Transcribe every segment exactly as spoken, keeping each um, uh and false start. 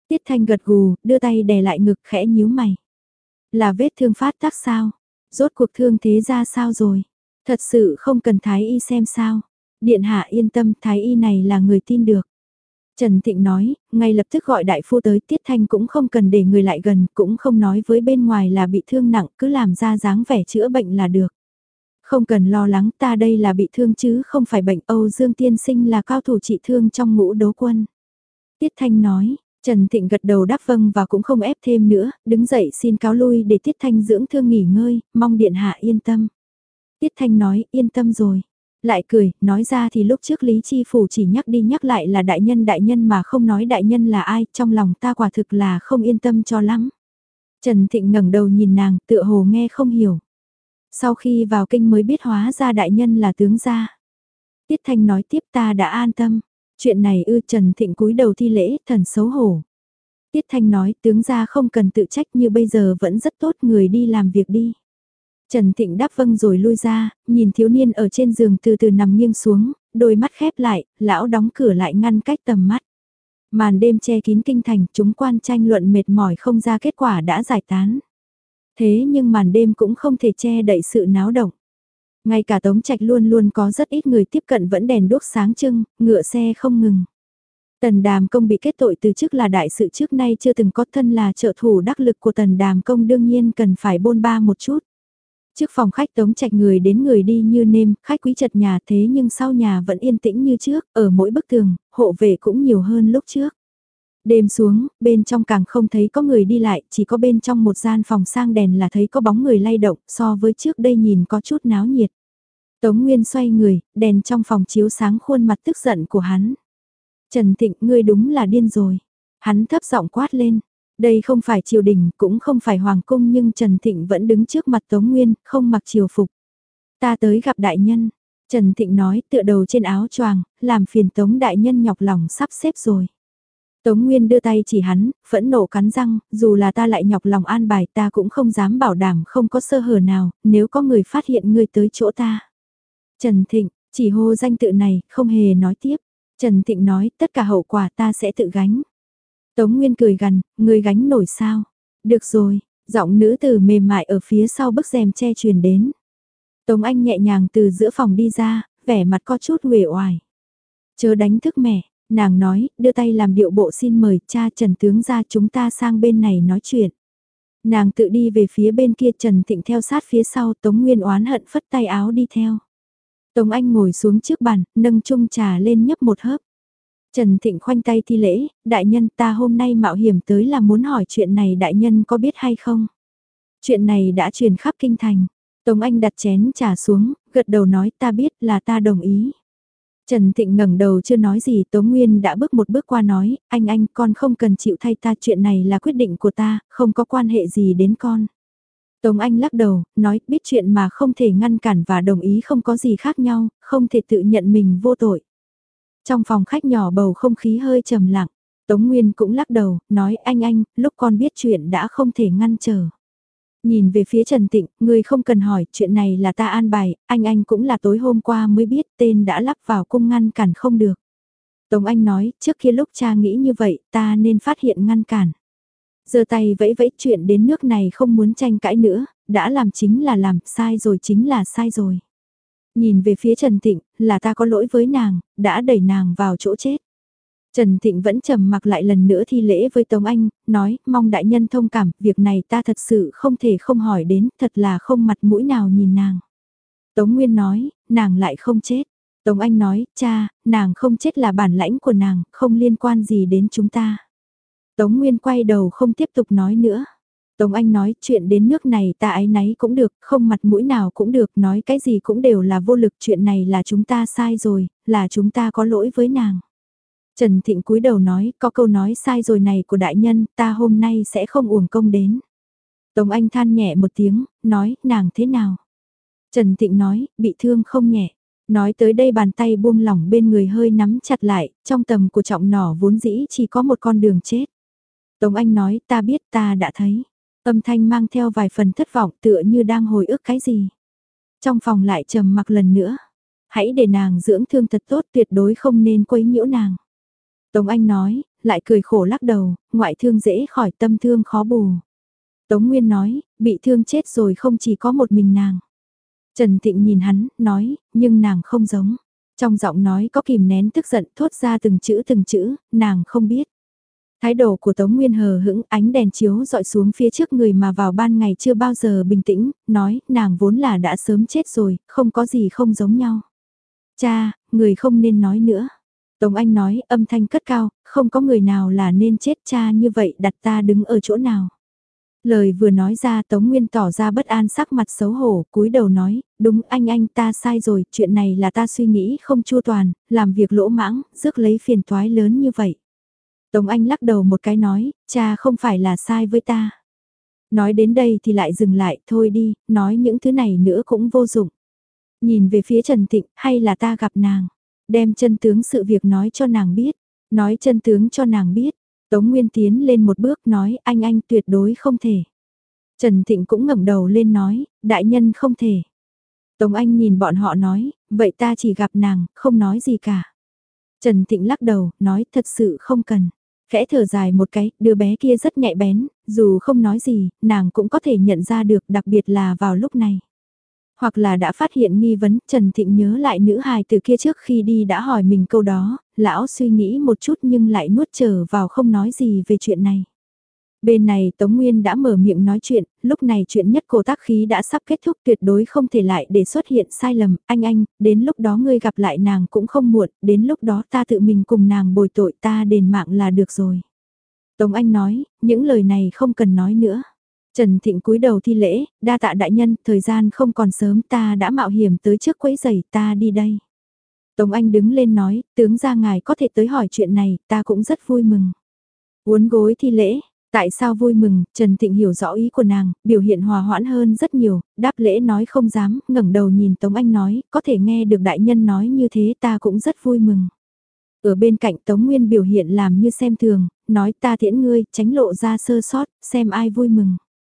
Tiết Thanh gật gù, đưa tay đè lại ngực khẽ nhíu mày. Là vết thương phát tác sao? Rốt cuộc thương thế ra sao rồi? Thật sự không cần Thái Y xem sao? Điện hạ yên tâm, Thái Y này là người tin được. Trần Thịnh nói, ngay lập tức gọi đại phu tới, Tiết Thanh cũng không cần để người lại gần, cũng không nói với bên ngoài là bị thương nặng, cứ làm ra dáng vẻ chữa bệnh là được. Không cần lo lắng, ta đây là bị thương chứ không phải bệnh. Âu Dương tiên sinh là cao thủ trị thương trong ngũ đấu quân. Tiết Thanh nói, Trần Thịnh gật đầu đáp vâng và cũng không ép thêm nữa, đứng dậy xin cáo lui để Tiết Thanh dưỡng thương nghỉ ngơi, mong điện hạ yên tâm. Tiết Thanh nói, yên tâm rồi. Lại cười, nói ra thì lúc trước Lý Chi Phủ chỉ nhắc đi nhắc lại là đại nhân đại nhân mà không nói đại nhân là ai, trong lòng ta quả thực là không yên tâm cho lắm. Trần Thịnh ngẩng đầu nhìn nàng, tựa hồ nghe không hiểu. Sau khi vào kinh mới biết hóa ra đại nhân là tướng gia. Tiết Thanh nói tiếp ta đã an tâm. Chuyện này ư Trần Thịnh cúi đầu thi lễ, thần xấu hổ. Tiết Thanh nói tướng gia không cần tự trách như bây giờ vẫn rất tốt người đi làm việc đi. Trần Thịnh đáp vâng rồi lui ra, nhìn thiếu niên ở trên giường từ từ nằm nghiêng xuống, đôi mắt khép lại, lão đóng cửa lại ngăn cách tầm mắt. Màn đêm che kín kinh thành, chúng quan tranh luận mệt mỏi không ra kết quả đã giải tán. Thế nhưng màn đêm cũng không thể che đậy sự náo động. Ngay cả Tống Trạch luôn luôn có rất ít người tiếp cận vẫn đèn đuốc sáng trưng, ngựa xe không ngừng. Tần Đàm Công bị kết tội từ chức là đại sự trước nay chưa từng có, thân là trợ thủ đắc lực của Tần Đàm Công đương nhiên cần phải bôn ba một chút. Trước phòng khách Tống Trạch người đến người đi như nêm, khách quý chật nhà thế nhưng sau nhà vẫn yên tĩnh như trước, ở mỗi bức tường, hộ vệ cũng nhiều hơn lúc trước. Đêm xuống, bên trong càng không thấy có người đi lại, chỉ có bên trong một gian phòng sang đèn là thấy có bóng người lay động, so với trước đây nhìn có chút náo nhiệt. Tống Nguyên xoay người, đèn trong phòng chiếu sáng khuôn mặt tức giận của hắn. Trần Thịnh, ngươi đúng là điên rồi. Hắn thấp giọng quát lên. Đây không phải triều đình, cũng không phải hoàng cung nhưng Trần Thịnh vẫn đứng trước mặt Tống Nguyên, không mặc triều phục. Ta tới gặp đại nhân. Trần Thịnh nói tựa đầu trên áo choàng, làm phiền Tống đại nhân nhọc lòng sắp xếp rồi. Tống Nguyên đưa tay chỉ hắn, phẫn nộ cắn răng, dù là ta lại nhọc lòng an bài ta cũng không dám bảo đảm không có sơ hở nào, nếu có người phát hiện ngươi tới chỗ ta. Trần Thịnh, chỉ hô danh tự này, không hề nói tiếp. Trần Thịnh nói, tất cả hậu quả ta sẽ tự gánh. Tống Nguyên cười gằn, ngươi gánh nổi sao? Được rồi, giọng nữ tử mềm mại ở phía sau bức rèm che truyền đến. Tống Anh nhẹ nhàng từ giữa phòng đi ra, vẻ mặt có chút uể oải. Chớ đánh thức mẹ, nàng nói, đưa tay làm điệu bộ xin mời cha Trần tướng ra chúng ta sang bên này nói chuyện. Nàng tự đi về phía bên kia, Trần Thịnh theo sát phía sau, Tống Nguyên oán hận phất tay áo đi theo. Tống Anh ngồi xuống trước bàn, nâng chung trà lên nhấp một hớp. Trần Thịnh khoanh tay thi lễ, đại nhân ta hôm nay mạo hiểm tới là muốn hỏi chuyện này đại nhân có biết hay không? Chuyện này đã truyền khắp kinh thành. Tống Anh đặt chén trà xuống, gật đầu nói ta biết là ta đồng ý. Trần Thịnh ngẩng đầu chưa nói gì, Tống Nguyên đã bước một bước qua nói, anh anh con không cần chịu thay ta, chuyện này là quyết định của ta, không có quan hệ gì đến con. Tống Anh lắc đầu, nói biết chuyện mà không thể ngăn cản và đồng ý không có gì khác nhau, không thể tự nhận mình vô tội. Trong phòng khách nhỏ bầu không khí hơi trầm lặng, Tống Nguyên cũng lắc đầu, nói anh anh, lúc con biết chuyện đã không thể ngăn trở. Nhìn về phía Trần Thịnh, người không cần hỏi, chuyện này là ta an bài, anh anh cũng là tối hôm qua mới biết tên đã lắp vào cung ngăn cản không được. Tống Anh nói, trước kia lúc cha nghĩ như vậy, ta nên phát hiện ngăn cản. Giơ tay vẫy vẫy, chuyện đến nước này không muốn tranh cãi nữa, đã làm chính là làm, sai rồi chính là sai rồi. Nhìn về phía Trần Thịnh, là ta có lỗi với nàng, đã đẩy nàng vào chỗ chết. Trần Thịnh vẫn trầm mặc lại lần nữa thi lễ với Tống Anh, nói, mong đại nhân thông cảm, việc này ta thật sự không thể không hỏi đến, thật là không mặt mũi nào nhìn nàng. Tống Nguyên nói, nàng lại không chết. Tống Anh nói, cha, nàng không chết là bản lãnh của nàng, không liên quan gì đến chúng ta. Tống Nguyên quay đầu không tiếp tục nói nữa. Tống Anh nói, chuyện đến nước này ta áy náy cũng được, không mặt mũi nào cũng được, nói cái gì cũng đều là vô lực, chuyện này là chúng ta sai rồi, là chúng ta có lỗi với nàng. Trần Thịnh cúi đầu nói, có câu nói sai rồi này của đại nhân, ta hôm nay sẽ không uổng công đến. Tống Anh than nhẹ một tiếng, nói, nàng thế nào? Trần Thịnh nói, bị thương không nhẹ. Nói tới đây bàn tay buông lỏng bên người hơi nắm chặt lại, trong tầm của trọng nỏ vốn dĩ chỉ có một con đường chết. Tống Anh nói, ta biết ta đã thấy. Âm thanh mang theo vài phần thất vọng tựa như đang hồi ức cái gì. Trong phòng lại trầm mặc lần nữa. Hãy để nàng dưỡng thương thật tốt, tuyệt đối không nên quấy nhiễu nàng. Tống Anh nói, lại cười khổ lắc đầu, ngoại thương dễ khỏi tâm thương khó bù. Tống Nguyên nói, bị thương chết rồi không chỉ có một mình nàng. Trần Tịnh nhìn hắn, nói, nhưng nàng không giống. Trong giọng nói có kìm nén tức giận thốt ra từng chữ từng chữ, nàng không biết. Thái độ của Tống Nguyên hờ hững, ánh đèn chiếu dọi xuống phía trước người mà vào ban ngày chưa bao giờ bình tĩnh, nói, nàng vốn là đã sớm chết rồi, không có gì không giống nhau. Cha, người không nên nói nữa. Tống Anh nói, âm thanh cất cao, không có người nào là nên chết, cha như vậy đặt ta đứng ở chỗ nào. Lời vừa nói ra Tống Nguyên tỏ ra bất an, sắc mặt xấu hổ, cúi đầu nói, đúng anh anh ta sai rồi, chuyện này là ta suy nghĩ không chu toàn, làm việc lỗ mãng, rước lấy phiền toái lớn như vậy. Tống Anh lắc đầu một cái nói, cha không phải là sai với ta. Nói đến đây thì lại dừng lại, thôi đi, nói những thứ này nữa cũng vô dụng. Nhìn về phía Trần Tịnh, hay là ta gặp nàng, đem chân tướng sự việc nói cho nàng biết, nói chân tướng cho nàng biết. Tống Nguyên tiến lên một bước nói, anh anh tuyệt đối không thể. Trần Tịnh cũng ngẩng đầu lên nói, đại nhân không thể. Tống Anh nhìn bọn họ nói, vậy ta chỉ gặp nàng, không nói gì cả. Trần Tịnh lắc đầu, nói thật sự không cần. Khẽ thở dài một cái, đứa bé kia rất nhạy bén, dù không nói gì, nàng cũng có thể nhận ra được, đặc biệt là vào lúc này. Hoặc là đã phát hiện nghi vấn, Trần Thịnh nhớ lại nữ hài từ kia trước khi đi đã hỏi mình câu đó, lão suy nghĩ một chút nhưng lại nuốt trở vào không nói gì về chuyện này. Bên này Tống Nguyên đã mở miệng nói chuyện, lúc này chuyện nhất cổ tác khí đã sắp kết thúc, tuyệt đối không thể lại để xuất hiện sai lầm, anh anh, đến lúc đó ngươi gặp lại nàng cũng không muộn, đến lúc đó ta tự mình cùng nàng bồi tội, ta đền mạng là được rồi. Tống Anh nói, những lời này không cần nói nữa. Trần Thịnh cúi đầu thi lễ, đa tạ đại nhân, thời gian không còn sớm, ta đã mạo hiểm tới trước quấy giày, ta đi đây. Tống Anh đứng lên nói, tướng gia ngài có thể tới hỏi chuyện này, ta cũng rất vui mừng. Uốn gối thi lễ, tại sao vui mừng, Trần Thịnh hiểu rõ ý của nàng, biểu hiện hòa hoãn hơn rất nhiều, đáp lễ nói không dám, ngẩng đầu nhìn Tống Anh nói, có thể nghe được đại nhân nói như thế ta cũng rất vui mừng. Ở bên cạnh Tống Nguyên biểu hiện làm như xem thường, nói ta tiễn ngươi, tránh lộ ra sơ sót, xem ai vui mừng.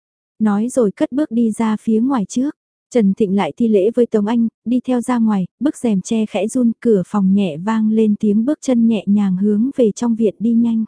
Nói rồi cất bước đi ra phía ngoài trước. Trần Thịnh lại thi lễ với Tống Anh, đi theo ra ngoài, bức rèm che khẽ run, cửa phòng nhẹ vang lên tiếng bước chân nhẹ nhàng hướng về trong viện đi nhanh.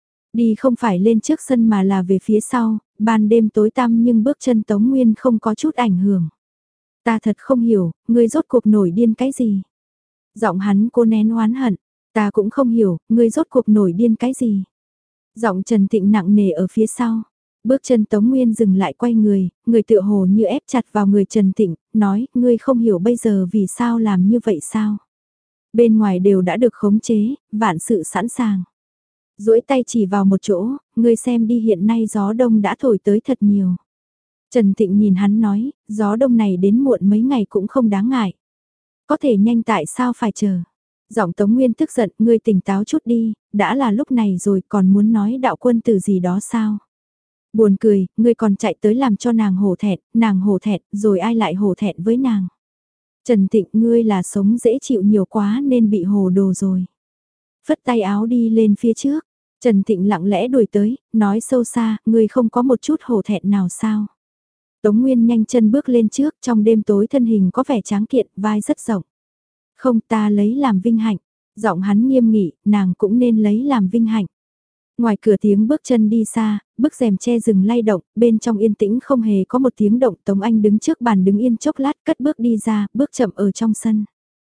Đi không phải lên trước sân mà là về phía sau, ban đêm tối tăm nhưng bước chân Tống Nguyên không có chút ảnh hưởng. Ta thật không hiểu, ngươi rốt cuộc nổi điên cái gì? Giọng hắn cô nén oán hận, ta cũng không hiểu, ngươi rốt cuộc nổi điên cái gì? Giọng Trần Thịnh nặng nề ở phía sau. Bước chân Tống Nguyên dừng lại quay người, người tựa hồ như ép chặt vào người Trần Thịnh, nói, ngươi không hiểu bây giờ vì sao làm như vậy sao? Bên ngoài đều đã được khống chế, vạn sự sẵn sàng. Duỗi tay chỉ vào một chỗ, ngươi xem đi hiện nay gió đông đã thổi tới thật nhiều. Trần Thịnh nhìn hắn nói, gió đông này đến muộn mấy ngày cũng không đáng ngại. Có thể nhanh tại sao phải chờ? Giọng Tống Nguyên tức giận, ngươi tỉnh táo chút đi, đã là lúc này rồi còn muốn nói đạo quân tử gì đó sao? Buồn cười, ngươi còn chạy tới làm cho nàng hổ thẹn, nàng hổ thẹn, rồi ai lại hổ thẹn với nàng. Trần Tịnh, ngươi là sống dễ chịu nhiều quá nên bị hồ đồ rồi. Phất tay áo đi lên phía trước, Trần Tịnh lặng lẽ đuổi tới, nói sâu xa, ngươi không có một chút hổ thẹn nào sao. Tống Nguyên nhanh chân bước lên trước, trong đêm tối thân hình có vẻ tráng kiện, vai rất rộng. Không, ta lấy làm vinh hạnh, giọng hắn nghiêm nghị, nàng cũng nên lấy làm vinh hạnh. Ngoài cửa tiếng bước chân đi xa, bức rèm che rừng lay động, bên trong yên tĩnh không hề có một tiếng động. Tống Anh đứng trước bàn đứng yên chốc lát, cất bước đi ra, bước chậm ở trong sân.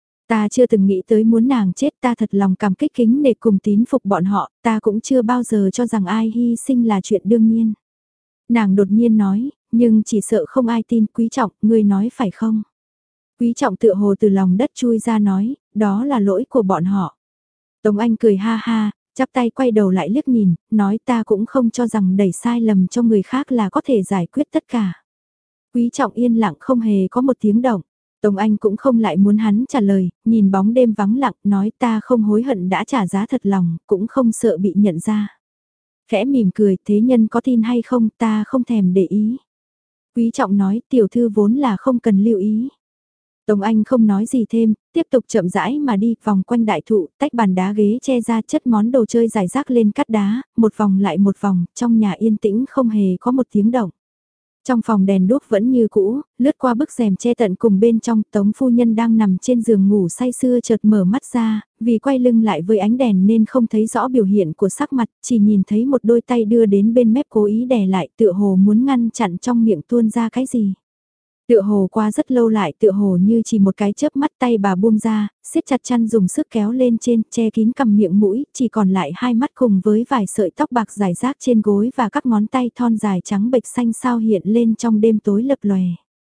Ta chưa từng nghĩ tới muốn nàng chết, ta thật lòng cảm kích kính để cùng tín phục bọn họ, ta cũng chưa bao giờ cho rằng ai hy sinh là chuyện đương nhiên. Nàng đột nhiên nói, nhưng chỉ sợ không ai tin. Quý Trọng, ngươi nói phải không? Quý Trọng tựa hồ từ lòng đất chui ra nói, đó là lỗi của bọn họ. Tống Anh cười ha ha, chắp tay quay đầu lại liếc nhìn, nói ta cũng không cho rằng đẩy sai lầm cho người khác là có thể giải quyết tất cả. Quý Trọng yên lặng không hề có một tiếng động. Tống Anh cũng không lại muốn hắn trả lời, nhìn bóng đêm vắng lặng, nói ta không hối hận đã trả giá thật lòng, cũng không sợ bị nhận ra. Khẽ mỉm cười, thế nhân có tin hay không ta không thèm để ý. Quý Trọng nói, tiểu thư vốn là không cần lưu ý. Tống Anh không nói gì thêm, tiếp tục chậm rãi mà đi vòng quanh đại thụ, tách bàn đá ghế che ra chất món đồ chơi rải rác lên cát đá, một vòng lại một vòng, trong nhà yên tĩnh không hề có một tiếng động. Trong phòng đèn đuốc vẫn như cũ, lướt qua bức rèm che tận cùng bên trong, Tống phu nhân đang nằm trên giường ngủ say sưa chợt mở mắt ra, vì quay lưng lại với ánh đèn nên không thấy rõ biểu hiện của sắc mặt, chỉ nhìn thấy một đôi tay đưa đến bên mép cố ý đè lại, tựa hồ muốn ngăn chặn trong miệng tuôn ra cái gì. Tựa hồ qua rất lâu lại tựa hồ như chỉ một cái chớp mắt, tay bà buông ra, siết chặt chăn dùng sức kéo lên trên, che kín cằm miệng mũi, chỉ còn lại hai mắt cùng với vài sợi tóc bạc rải rác trên gối và các ngón tay thon dài trắng bệch xanh sao hiện lên trong đêm tối lập lòe.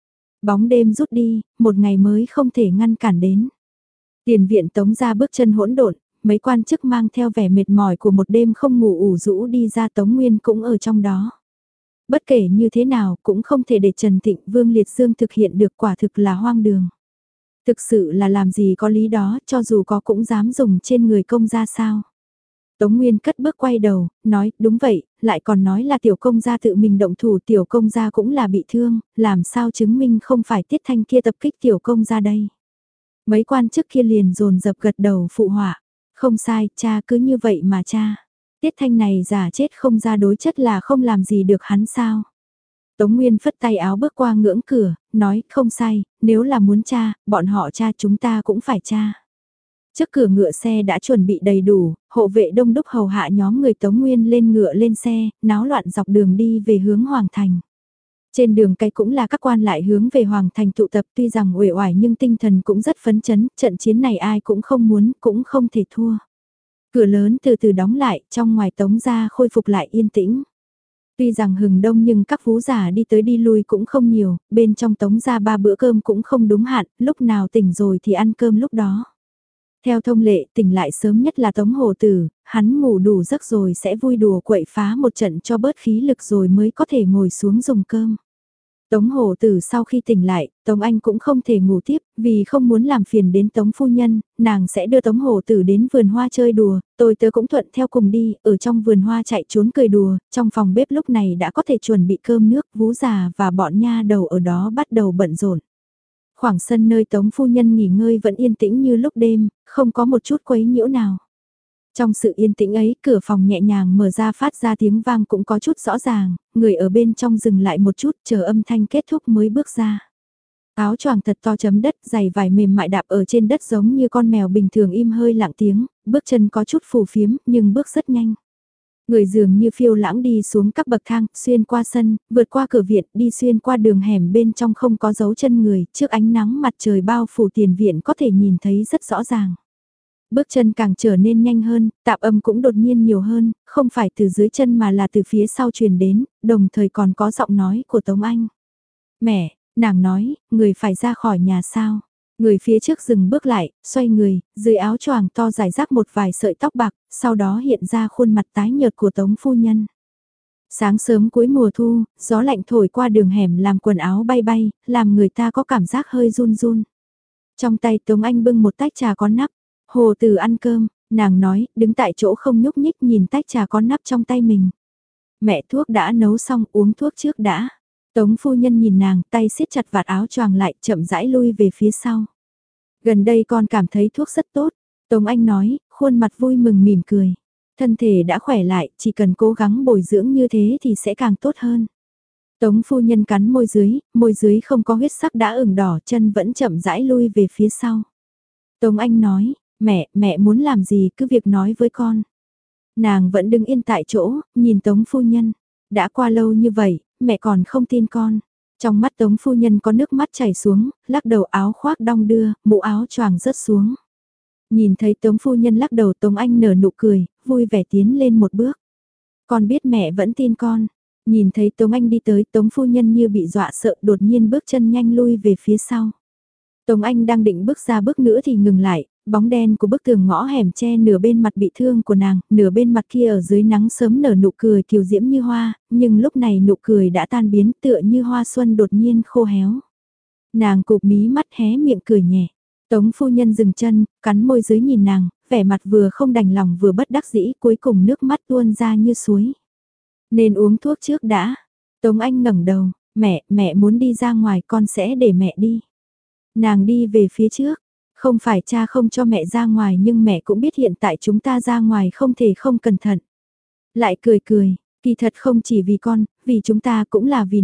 Bóng đêm rút đi, một ngày mới không thể ngăn cản đến. Tiền viện Tống ra bước chân hỗn độn, mấy quan chức mang theo vẻ mệt mỏi của một đêm không ngủ ủ rũ đi ra, Tống Nguyên cũng ở trong đó. Bất kể như thế nào cũng không thể để Trần Thịnh Vương Liệt Dương thực hiện được, quả thực là hoang đường. Thực sự là làm gì có lý đó, cho dù có cũng dám dùng trên người công gia sao. Tống Nguyên cất bước quay đầu, nói, đúng vậy, lại còn nói là tiểu công gia tự mình động thủ, tiểu công gia cũng là bị thương, làm sao chứng minh không phải Tiết Thanh kia tập kích tiểu công gia đây. Mấy quan chức kia liền dồn dập gật đầu phụ họa, không sai, cha cứ như vậy mà cha. Tiết Thanh này giả chết không ra đối chất là không làm gì được hắn sao. Tống Nguyên phất tay áo bước qua ngưỡng cửa, nói không sai, nếu là muốn cha, bọn họ cha chúng ta cũng phải cha. Trước cửa ngựa xe đã chuẩn bị đầy đủ, hộ vệ đông đúc hầu hạ nhóm người Tống Nguyên lên ngựa lên xe, náo loạn dọc đường đi về hướng Hoàng Thành. Trên đường cái cũng là các quan lại hướng về Hoàng Thành tụ tập, tuy rằng uể oải nhưng tinh thần cũng rất phấn chấn, trận chiến này ai cũng không muốn, cũng không thể thua. Cửa lớn từ từ đóng lại, trong ngoài Tống gia khôi phục lại yên tĩnh. Tuy rằng hừng đông nhưng các vú giả đi tới đi lui cũng không nhiều, bên trong Tống gia ba bữa cơm cũng không đúng hạn, lúc nào tỉnh rồi thì ăn cơm lúc đó. Theo thông lệ, tỉnh lại sớm nhất là Tống Hồ Tử, hắn ngủ đủ giấc rồi sẽ vui đùa quậy phá một trận cho bớt khí lực rồi mới có thể ngồi xuống dùng cơm. Tống Hồ Tử sau khi tỉnh lại, Tống Anh cũng không thể ngủ tiếp, vì không muốn làm phiền đến Tống Phu Nhân, nàng sẽ đưa Tống Hồ Tử đến vườn hoa chơi đùa, tôi tớ cũng thuận theo cùng đi, ở trong vườn hoa chạy trốn cười đùa, trong phòng bếp lúc này đã có thể chuẩn bị cơm nước, vú già và bọn nha đầu ở đó bắt đầu bận rộn. Khoảng sân nơi Tống Phu Nhân nghỉ ngơi vẫn yên tĩnh như lúc đêm, không có một chút quấy nhiễu nào. Trong sự yên tĩnh ấy, cửa phòng nhẹ nhàng mở ra phát ra tiếng vang cũng có chút rõ ràng, người ở bên trong dừng lại một chút chờ âm thanh kết thúc mới bước ra. Áo choàng thật to chấm đất, giày vải mềm mại đạp ở trên đất giống như con mèo bình thường im hơi lặng tiếng, bước chân có chút phù phiếm nhưng bước rất nhanh. Người dường như phiêu lãng đi xuống các bậc thang, xuyên qua sân, vượt qua cửa viện, đi xuyên qua đường hẻm bên trong không có dấu chân người, trước ánh nắng mặt trời bao phủ tiền viện có thể nhìn thấy rất rõ ràng. Bước chân càng trở nên nhanh hơn, tạp âm cũng đột nhiên nhiều hơn, không phải từ dưới chân mà là từ phía sau truyền đến, đồng thời còn có giọng nói của Tống Anh. Mẹ, nàng nói, người phải ra khỏi nhà sao? Người phía trước dừng bước lại, xoay người, dưới áo choàng to rải rác một vài sợi tóc bạc, sau đó hiện ra khuôn mặt tái nhợt của Tống Phu Nhân. Sáng sớm cuối mùa thu, gió lạnh thổi qua đường hẻm làm quần áo bay bay, làm người ta có cảm giác hơi run run. Trong tay Tống Anh bưng một tách trà có nắp. Hồ Tử ăn cơm, nàng nói, đứng tại chỗ không nhúc nhích nhìn tách trà có nắp trong tay mình. Mẹ thuốc đã nấu xong, uống thuốc trước đã. Tống Phu Nhân nhìn nàng, tay siết chặt vạt áo choàng lại, chậm rãi lui về phía sau. Gần đây con cảm thấy thuốc rất tốt. Tống Anh nói, khuôn mặt vui mừng mỉm cười. Thân thể đã khỏe lại, chỉ cần cố gắng bồi dưỡng như thế thì sẽ càng tốt hơn. Tống Phu Nhân cắn môi dưới, môi dưới không có huyết sắc đã ửng đỏ, chân vẫn chậm rãi lui về phía sau. Tống Anh nói, mẹ, mẹ muốn làm gì cứ việc nói với con. Nàng vẫn đứng yên tại chỗ, nhìn Tống Phu Nhân. Đã qua lâu như vậy, mẹ còn không tin con. Trong mắt Tống Phu Nhân có nước mắt chảy xuống, lắc đầu áo khoác đong đưa, mũ áo choàng rớt xuống. Nhìn thấy Tống Phu Nhân lắc đầu Tống Anh nở nụ cười, vui vẻ tiến lên một bước. Con biết mẹ vẫn tin con. Nhìn thấy Tống Anh đi tới Tống Phu Nhân như bị dọa sợ đột nhiên bước chân nhanh lui về phía sau. Tống Anh đang định bước ra bước nữa thì ngừng lại, bóng đen của bức tường ngõ hẻm che nửa bên mặt bị thương của nàng, nửa bên mặt kia ở dưới nắng sớm nở nụ cười kiều diễm như hoa, nhưng lúc này nụ cười đã tan biến tựa như hoa xuân đột nhiên khô héo. Nàng cụp mí mắt hé miệng cười nhẹ. Tống Phu Nhân dừng chân, cắn môi dưới nhìn nàng, vẻ mặt vừa không đành lòng vừa bất đắc dĩ, cuối cùng nước mắt tuôn ra như suối. Nên uống thuốc trước đã. Tống Anh ngẩng đầu, mẹ, mẹ muốn đi ra ngoài con sẽ để mẹ đi. Nàng đi về phía trước, không phải cha không cho mẹ ra ngoài nhưng mẹ cũng biết hiện tại chúng ta ra ngoài không thể không cẩn thận. Lại cười cười, kỳ thật không chỉ vì con, vì chúng ta cũng là vì nàng,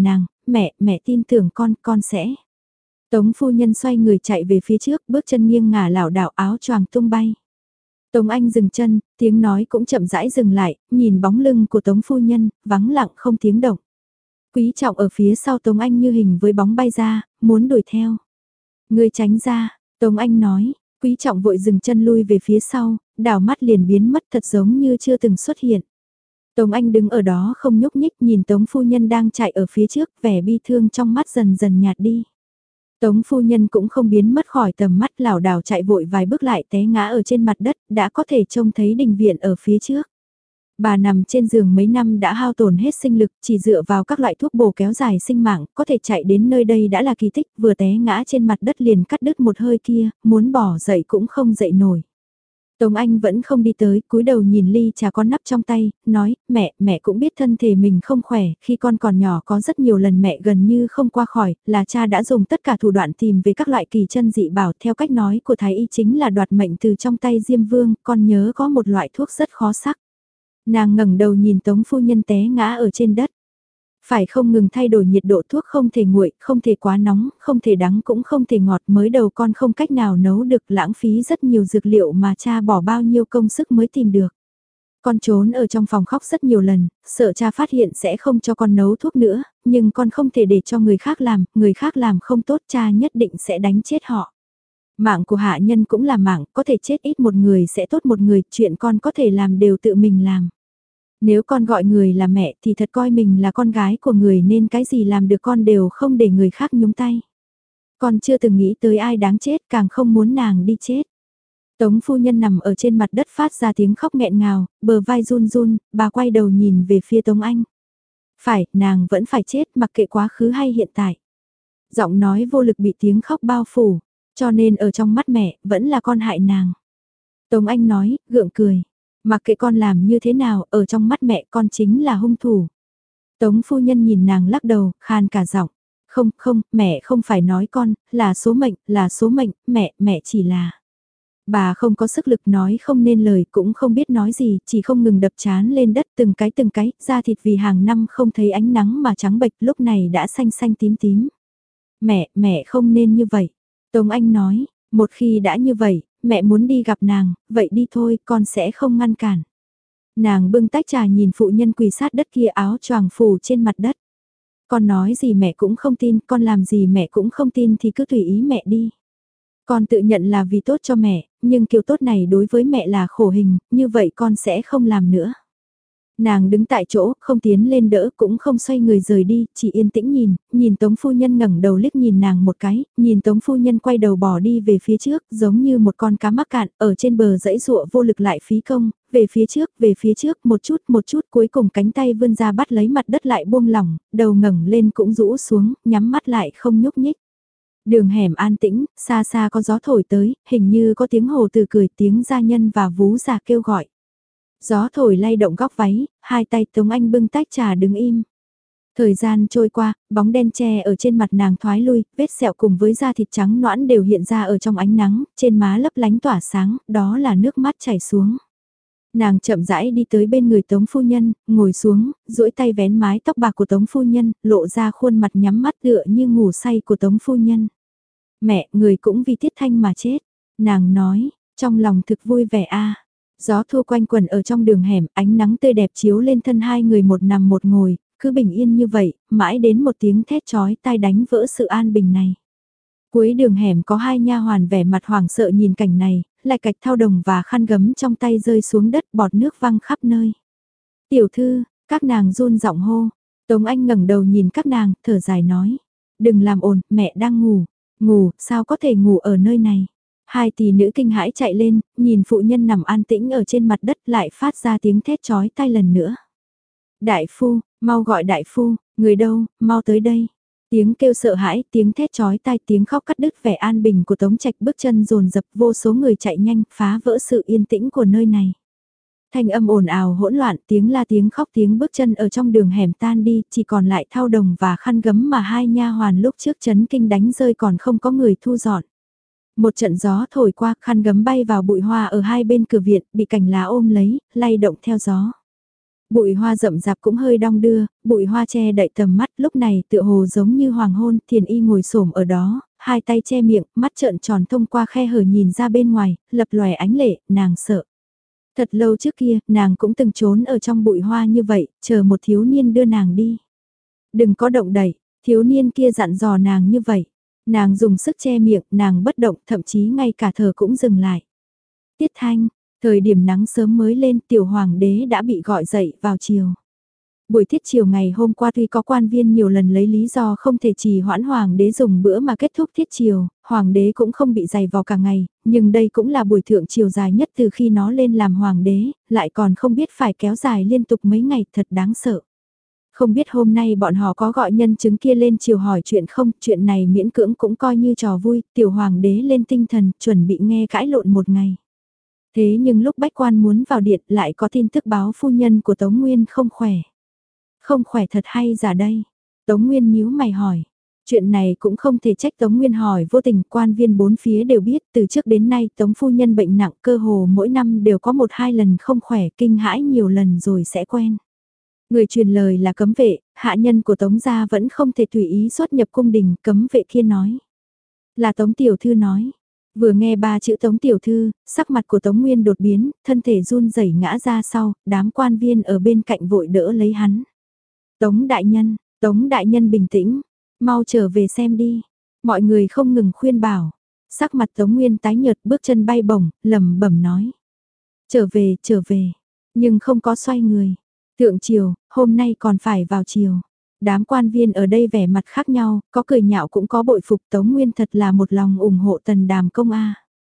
mẹ, mẹ tin tưởng con, con sẽ. Tống phu nhân xoay người chạy về phía trước, bước chân nghiêng ngả lảo đảo áo choàng tung bay. Tống Anh dừng chân, tiếng nói cũng chậm rãi dừng lại, nhìn bóng lưng của Tống phu nhân, vắng lặng không tiếng động. Quý Trọng ở phía sau Tống Anh như hình với bóng bay ra, muốn đuổi theo. Người tránh ra, Tống Anh nói, Quý Trọng vội dừng chân lui về phía sau, đảo mắt liền biến mất thật giống như chưa từng xuất hiện. Tống Anh đứng ở đó không nhúc nhích nhìn Tống phu nhân đang chạy ở phía trước, vẻ bi thương trong mắt dần dần nhạt đi. Tống phu nhân cũng không biến mất khỏi tầm mắt, lảo đảo chạy vội vài bước lại té ngã ở trên mặt đất, đã có thể trông thấy đình viện ở phía trước. Bà nằm trên giường mấy năm đã hao tổn hết sinh lực, chỉ dựa vào các loại thuốc bổ kéo dài sinh mạng, có thể chạy đến nơi đây đã là kỳ tích, vừa té ngã trên mặt đất liền cắt đứt một hơi kia, muốn bỏ dậy cũng không dậy nổi. Tống Anh vẫn không đi tới, cúi đầu nhìn ly trà con nắp trong tay, nói, mẹ, mẹ cũng biết thân thể mình không khỏe, khi con còn nhỏ có rất nhiều lần mẹ gần như không qua khỏi, là cha đã dùng tất cả thủ đoạn tìm về các loại kỳ chân dị bảo, theo cách nói của thái y chính là đoạt mệnh từ trong tay Diêm Vương, con nhớ có một loại thuốc rất khó sắc. Nàng ngẩng đầu nhìn Tống phu nhân té ngã ở trên đất. Phải không ngừng thay đổi nhiệt độ thuốc, không thể nguội, không thể quá nóng, không thể đắng cũng không thể ngọt, mới đầu con không cách nào nấu được, lãng phí rất nhiều dược liệu mà cha bỏ bao nhiêu công sức mới tìm được. Con trốn ở trong phòng khóc rất nhiều lần, sợ cha phát hiện sẽ không cho con nấu thuốc nữa, nhưng con không thể để cho người khác làm, người khác làm không tốt cha nhất định sẽ đánh chết họ. Mạng của hạ nhân cũng là mạng, có thể chết ít một người sẽ tốt một người, chuyện con có thể làm đều tự mình làm. Nếu con gọi người là mẹ thì thật coi mình là con gái của người nên cái gì làm được con đều không để người khác nhúng tay. Con chưa từng nghĩ tới ai đáng chết, càng không muốn nàng đi chết. Tống phu nhân nằm ở trên mặt đất phát ra tiếng khóc nghẹn ngào, bờ vai run run, bà quay đầu nhìn về phía Tống Anh. Phải, nàng vẫn phải chết mặc kệ quá khứ hay hiện tại. Giọng nói vô lực bị tiếng khóc bao phủ, cho nên ở trong mắt mẹ, vẫn là con hại nàng. Tống Anh nói, gượng cười. Mặc kệ con làm như thế nào, ở trong mắt mẹ con chính là hung thủ. Tống phu nhân nhìn nàng lắc đầu, khan cả giọng. Không, không, mẹ không phải nói con, là số mệnh, là số mệnh, mẹ, mẹ chỉ là. Bà không có sức lực nói không nên lời, cũng không biết nói gì, chỉ không ngừng đập chán lên đất từng cái từng cái, da thịt vì hàng năm không thấy ánh nắng mà trắng bệch lúc này đã xanh xanh tím tím. Mẹ, mẹ không nên như vậy. Tống Anh nói, một khi đã như vậy, mẹ muốn đi gặp nàng, vậy đi thôi, con sẽ không ngăn cản. Nàng bưng tách trà nhìn phụ nhân quỳ sát đất kia áo choàng phủ trên mặt đất. Con nói gì mẹ cũng không tin, con làm gì mẹ cũng không tin thì cứ tùy ý mẹ đi. Con tự nhận là vì tốt cho mẹ, nhưng kiểu tốt này đối với mẹ là khổ hình, như vậy con sẽ không làm nữa. Nàng đứng tại chỗ, không tiến lên đỡ, cũng không xoay người rời đi, chỉ yên tĩnh nhìn, nhìn Tống phu nhân ngẩng đầu liếc nhìn nàng một cái, nhìn Tống phu nhân quay đầu bỏ đi về phía trước, giống như một con cá mắc cạn, ở trên bờ dãy dụa vô lực lại phí công, về phía trước, về phía trước, một chút, một chút, cuối cùng cánh tay vươn ra bắt lấy mặt đất lại buông lỏng, đầu ngẩng lên cũng rũ xuống, nhắm mắt lại không nhúc nhích. Đường hẻm an tĩnh, xa xa có gió thổi tới, hình như có tiếng hồ từ cười, tiếng gia nhân và vú già kêu gọi. Gió thổi lay động góc váy, hai tay Tống Anh bưng tách trà đứng im. Thời gian trôi qua, bóng đen che ở trên mặt nàng thoái lui, vết sẹo cùng với da thịt trắng noãn đều hiện ra ở trong ánh nắng, trên má lấp lánh tỏa sáng, đó là nước mắt chảy xuống. Nàng chậm rãi đi tới bên người Tống phu nhân, ngồi xuống, duỗi tay vén mái tóc bạc của Tống phu nhân, lộ ra khuôn mặt nhắm mắt tựa như ngủ say của Tống phu nhân. Mẹ, người cũng vì Tiết Thanh mà chết. Nàng nói, trong lòng thực vui vẻ a. Gió thu quanh quần ở trong đường hẻm, ánh nắng tươi đẹp chiếu lên thân hai người một nằm một ngồi, cứ bình yên như vậy, mãi đến một tiếng thét chói tai đánh vỡ sự an bình này. Cuối đường hẻm có hai nha hoàn vẻ mặt hoảng sợ nhìn cảnh này, lại cạch thao đồng và khăn gấm trong tay rơi xuống đất, bọt nước văng khắp nơi. Tiểu thư, các nàng run giọng hô. Tống Anh ngẩng đầu nhìn các nàng, thở dài nói. Đừng làm ồn, mẹ đang ngủ. Ngủ, sao có thể ngủ ở nơi này? Hai tỷ nữ kinh hãi chạy lên, nhìn phụ nhân nằm an tĩnh ở trên mặt đất lại phát ra tiếng thét chói tai lần nữa. Đại phu, mau gọi đại phu, người đâu, mau tới đây. Tiếng kêu sợ hãi, tiếng thét chói tai, tiếng khóc cắt đứt vẻ an bình của Tống Trạch, bước chân dồn dập, vô số người chạy nhanh, phá vỡ sự yên tĩnh của nơi này. Thanh âm ồn ào hỗn loạn, tiếng la tiếng khóc tiếng bước chân ở trong đường hẻm tan đi, chỉ còn lại thao đồng và khăn gấm mà hai nha hoàn lúc trước chấn kinh đánh rơi còn không có người thu dọn. Một trận gió thổi qua, khăn gấm bay vào bụi hoa ở hai bên cửa viện, bị cành lá ôm lấy, lay động theo gió. Bụi hoa rậm rạp cũng hơi đong đưa, bụi hoa che đậy tầm mắt, lúc này tựa hồ giống như hoàng hôn, Thiền Y ngồi xổm ở đó, hai tay che miệng, mắt trợn tròn thông qua khe hở nhìn ra bên ngoài, lập lòe ánh lệ, nàng sợ. Thật lâu trước kia, nàng cũng từng trốn ở trong bụi hoa như vậy, chờ một thiếu niên đưa nàng đi. Đừng có động đậy, thiếu niên kia dặn dò nàng như vậy. Nàng dùng sức che miệng, nàng bất động, thậm chí ngay cả thở cũng dừng lại. Tiết Thanh, thời điểm nắng sớm mới lên, tiểu hoàng đế đã bị gọi dậy vào chiều. Buổi tiết chiều ngày hôm qua tuy có quan viên nhiều lần lấy lý do không thể trì hoãn hoàng đế dùng bữa mà kết thúc tiết chiều, hoàng đế cũng không bị dày vào cả ngày, nhưng đây cũng là buổi thượng chiều dài nhất từ khi nó lên làm hoàng đế, lại còn không biết phải kéo dài liên tục mấy ngày, thật đáng sợ. Không biết hôm nay bọn họ có gọi nhân chứng kia lên chiều hỏi chuyện không, chuyện này miễn cưỡng cũng coi như trò vui, tiểu hoàng đế lên tinh thần, chuẩn bị nghe cãi lộn một ngày. Thế nhưng lúc bách quan muốn vào điện lại có tin tức báo phu nhân của Tống Nguyên không khỏe. Không khỏe thật hay giả đây? Tống Nguyên nhíu mày hỏi. Chuyện này cũng không thể trách Tống Nguyên hỏi vô tình, quan viên bốn phía đều biết từ trước đến nay Tống phu nhân bệnh nặng cơ hồ mỗi năm đều có một hai lần không khỏe, kinh hãi nhiều lần rồi sẽ quen. Người truyền lời là cấm vệ, hạ nhân của Tống gia vẫn không thể tùy ý xuất nhập cung đình, cấm vệ kia nói. Là Tống tiểu thư nói. Vừa nghe ba chữ Tống tiểu thư, sắc mặt của Tống Nguyên đột biến, thân thể run rẩy ngã ra sau, đám quan viên ở bên cạnh vội đỡ lấy hắn. Tống đại nhân, Tống đại nhân bình tĩnh, mau trở về xem đi. Mọi người không ngừng khuyên bảo. Sắc mặt Tống Nguyên tái nhợt, bước chân bay bổng, lẩm bẩm nói. Trở về, trở về. Nhưng không có xoay người. Thượng triều, hôm nay còn phải vào triều. Đám quan viên ở đây vẻ mặt khác nhau, có cười nhạo cũng có bội phục, Tống Nguyên thật là một lòng ủng hộ Tần Đàm Công a.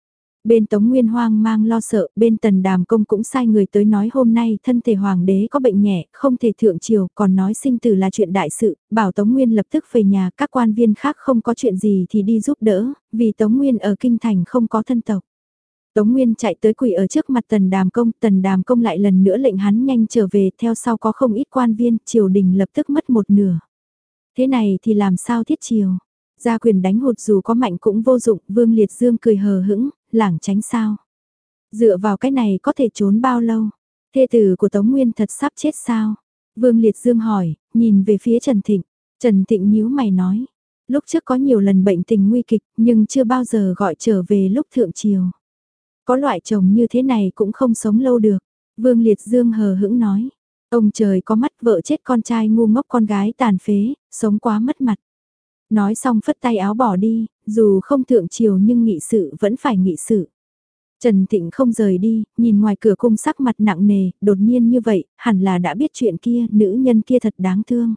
Bên Tống Nguyên hoang mang lo sợ, bên Tần Đàm Công cũng sai người tới nói hôm nay thân thể hoàng đế có bệnh nhẹ, không thể thượng triều, còn nói sinh tử là chuyện đại sự, bảo Tống Nguyên lập tức về nhà, các quan viên khác không có chuyện gì thì đi giúp đỡ, vì Tống Nguyên ở kinh thành không có thân tộc. Tống Nguyên chạy tới quỳ ở trước mặt Tần Đàm Công, Tần Đàm Công lại lần nữa lệnh hắn nhanh trở về, theo sau có không ít quan viên, triều đình lập tức mất một nửa. Thế này thì làm sao thiết triều? Gia quyền đánh hụt dù có mạnh cũng vô dụng, Vương Liệt Dương cười hờ hững, lảng tránh sao? Dựa vào cái này có thể trốn bao lâu? Thê tử của Tống Nguyên thật sắp chết sao? Vương Liệt Dương hỏi, nhìn về phía Trần Thịnh. Trần Thịnh nhíu mày nói, lúc trước có nhiều lần bệnh tình nguy kịch nhưng chưa bao giờ gọi trở về lúc thượng triều. Có loại chồng như thế này cũng không sống lâu được. Vương Liệt Dương hờ hững nói. Ông trời có mắt, vợ chết con trai ngu ngốc, con gái tàn phế, sống quá mất mặt. Nói xong phất tay áo bỏ đi, dù không thượng triều nhưng nghị sự vẫn phải nghị sự. Trần Thịnh không rời đi, nhìn ngoài cửa cung sắc mặt nặng nề, đột nhiên như vậy, hẳn là đã biết chuyện kia, nữ nhân kia thật đáng thương.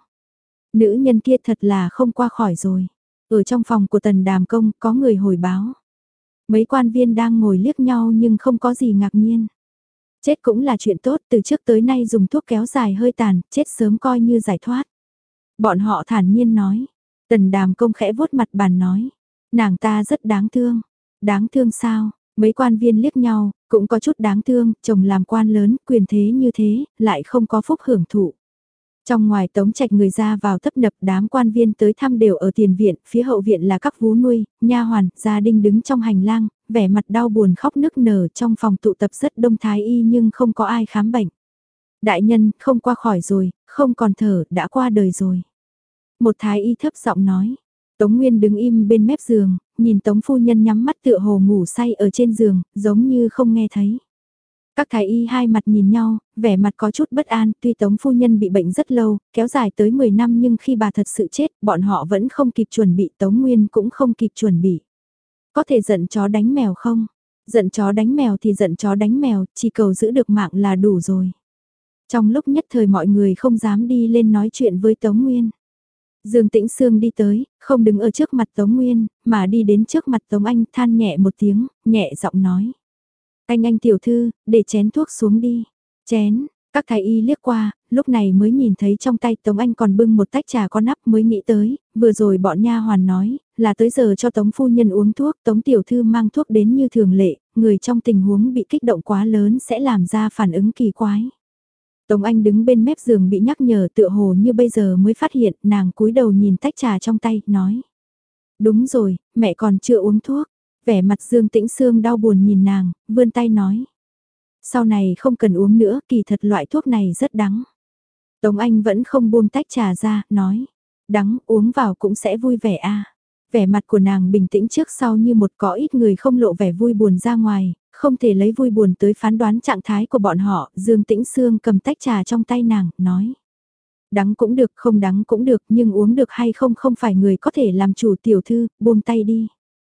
Nữ nhân kia thật là không qua khỏi rồi. Ở trong phòng của Tần Đàm Công có người hồi báo. Mấy quan viên đang ngồi liếc nhau nhưng không có gì ngạc nhiên. Chết cũng là chuyện tốt, từ trước tới nay dùng thuốc kéo dài hơi tàn, chết sớm coi như giải thoát. Bọn họ thản nhiên nói. Tần Đàm Công khẽ vuốt mặt bàn nói. Nàng ta rất đáng thương. Đáng thương sao? Mấy quan viên liếc nhau, cũng có chút đáng thương, chồng làm quan lớn, quyền thế như thế, lại không có phúc hưởng thụ. Trong ngoài Tống Trạch người ra vào tấp nập, đám quan viên tới thăm đều ở tiền viện, phía hậu viện là các vú nuôi, nha hoàn, gia đình đứng trong hành lang, vẻ mặt đau buồn khóc nức nở, trong phòng tụ tập rất đông thái y nhưng không có ai khám bệnh. Đại nhân, không qua khỏi rồi, không còn thở, đã qua đời rồi. Một thái y thấp giọng nói. Tống Nguyên đứng im bên mép giường, nhìn Tống phu nhân nhắm mắt tựa hồ ngủ say ở trên giường, giống như không nghe thấy. Các thái y hai mặt nhìn nhau, vẻ mặt có chút bất an, tuy Tống phu nhân bị bệnh rất lâu, kéo dài tới mười năm nhưng khi bà thật sự chết, bọn họ vẫn không kịp chuẩn bị, Tống Nguyên cũng không kịp chuẩn bị. Có thể giận chó đánh mèo không? Giận chó đánh mèo thì giận chó đánh mèo, chỉ cầu giữ được mạng là đủ rồi. Trong lúc nhất thời mọi người không dám đi lên nói chuyện với Tống Nguyên. Dương Tĩnh Sương đi tới, không đứng ở trước mặt Tống Nguyên, mà đi đến trước mặt Tống Anh, than nhẹ một tiếng, nhẹ giọng nói. Anh anh tiểu thư, để chén thuốc xuống đi. Chén, các thái y liếc qua, lúc này mới nhìn thấy trong tay Tống Anh còn bưng một tách trà có nắp, mới nghĩ tới, vừa rồi bọn nha hoàn nói, là tới giờ cho Tống phu nhân uống thuốc, Tống tiểu thư mang thuốc đến như thường lệ, người trong tình huống bị kích động quá lớn sẽ làm ra phản ứng kỳ quái. Tống Anh đứng bên mép giường bị nhắc nhở tựa hồ như bây giờ mới phát hiện, nàng cúi đầu nhìn tách trà trong tay, nói. Đúng rồi, mẹ còn chưa uống thuốc. Vẻ mặt Dương Tĩnh Sương đau buồn nhìn nàng, vươn tay nói. Sau này không cần uống nữa, kỳ thật loại thuốc này rất đắng. Tống Anh vẫn không buông tách trà ra, nói, đắng uống vào cũng sẽ vui vẻ a. Vẻ mặt của nàng bình tĩnh trước sau như một, có ít người không lộ vẻ vui buồn ra ngoài, không thể lấy vui buồn tới phán đoán trạng thái của bọn họ. Dương Tĩnh Sương cầm tách trà trong tay nàng, nói, đắng cũng được, không đắng cũng được, nhưng uống được hay không không phải người có thể làm chủ. Tiểu thư, buông tay đi.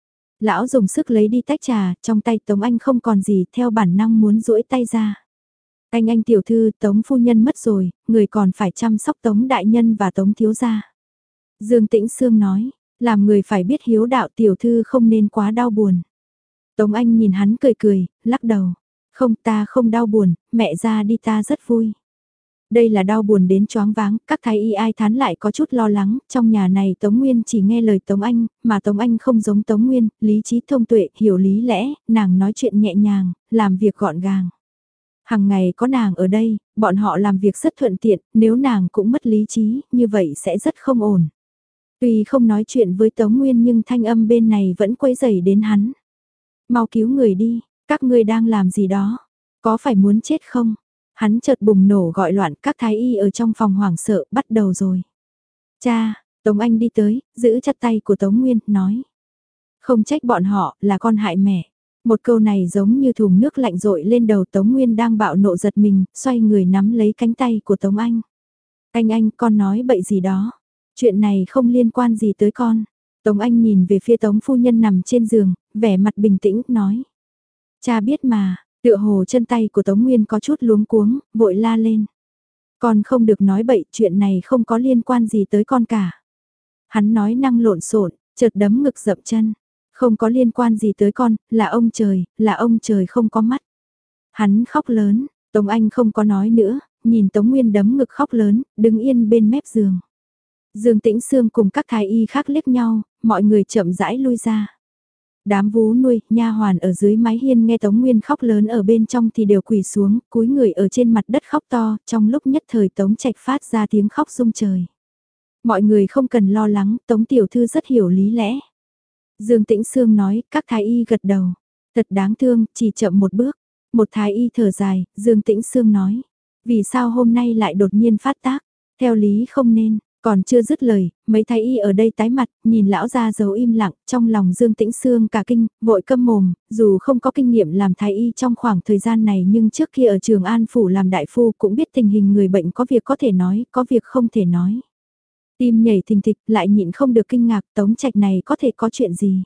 Lão dùng sức lấy đi tách trà, trong tay Tống Anh không còn gì, theo bản năng muốn duỗi tay ra. Anh anh tiểu thư, Tống phu nhân mất rồi, người còn phải chăm sóc Tống đại nhân và Tống thiếu gia. Dương Tĩnh Sương nói, làm người phải biết hiếu đạo, tiểu thư không nên quá đau buồn. Tống Anh nhìn hắn cười cười, lắc đầu. Không, ta không đau buồn, mẹ ra đi, ta rất vui. Đây là đau buồn đến choáng váng, các thái y ai thán lại có chút lo lắng, trong nhà này Tống Nguyên chỉ nghe lời Tống Anh, mà Tống Anh không giống Tống Nguyên, lý trí thông tuệ, hiểu lý lẽ, nàng nói chuyện nhẹ nhàng, làm việc gọn gàng. Hằng ngày có nàng ở đây, bọn họ làm việc rất thuận tiện, nếu nàng cũng mất lý trí, như vậy sẽ rất không ổn. Tuy không nói chuyện với Tống Nguyên nhưng thanh âm bên này vẫn quấy rầy đến hắn. Mau cứu người đi, các ngươi đang làm gì đó, có phải muốn chết không? Hắn chợt bùng nổ gọi loạn, các thái y ở trong phòng hoảng sợ, bắt đầu rồi. Cha, Tống Anh đi tới, giữ chặt tay của Tống Nguyên, nói. Không trách bọn họ, là con hại mẹ. Một câu này giống như thùng nước lạnh rội lên đầu Tống Nguyên đang bạo nộ giật mình, xoay người nắm lấy cánh tay của Tống Anh. Anh anh, con nói bậy gì đó. Chuyện này không liên quan gì tới con. Tống Anh nhìn về phía Tống phu nhân nằm trên giường, vẻ mặt bình tĩnh, nói. Cha biết mà, tựa hồ chân tay của Tống Nguyên có chút luống cuống, vội la lên. Con không được nói bậy, chuyện này không có liên quan gì tới con cả. Hắn nói năng lộn xộn, chợt đấm ngực dậm chân. Không có liên quan gì tới con, là ông trời, là ông trời không có mắt. Hắn khóc lớn, Tống Anh không có nói nữa, nhìn Tống Nguyên đấm ngực khóc lớn, đứng yên bên mép giường. Dương Tĩnh Sương cùng các thái y khác liếc nhau, mọi người chậm rãi lui ra. Đám vú nuôi, nha hoàn ở dưới mái hiên nghe Tống Nguyên khóc lớn ở bên trong thì đều quỳ xuống, cúi người ở trên mặt đất khóc to, trong lúc nhất thời Tống Trạch phát ra tiếng khóc rung trời. Mọi người không cần lo lắng, Tống tiểu thư rất hiểu lý lẽ. Dương Tĩnh Sương nói, các thái y gật đầu. Thật đáng thương, chỉ chậm một bước. Một thái y thở dài, Dương Tĩnh Sương nói. Vì sao hôm nay lại đột nhiên phát tác? Theo lý không nên. Còn chưa dứt lời, mấy thái y ở đây tái mặt, nhìn lão ra giấu im lặng, trong lòng Dương Tĩnh Sương cả kinh, vội câm mồm, dù không có kinh nghiệm làm thái y trong khoảng thời gian này nhưng trước kia ở Trường An Phủ làm đại phu cũng biết tình hình người bệnh có việc có thể nói, có việc không thể nói. Tim nhảy thình thịch, lại nhịn không được kinh ngạc, Tống Trạch này có thể có chuyện gì.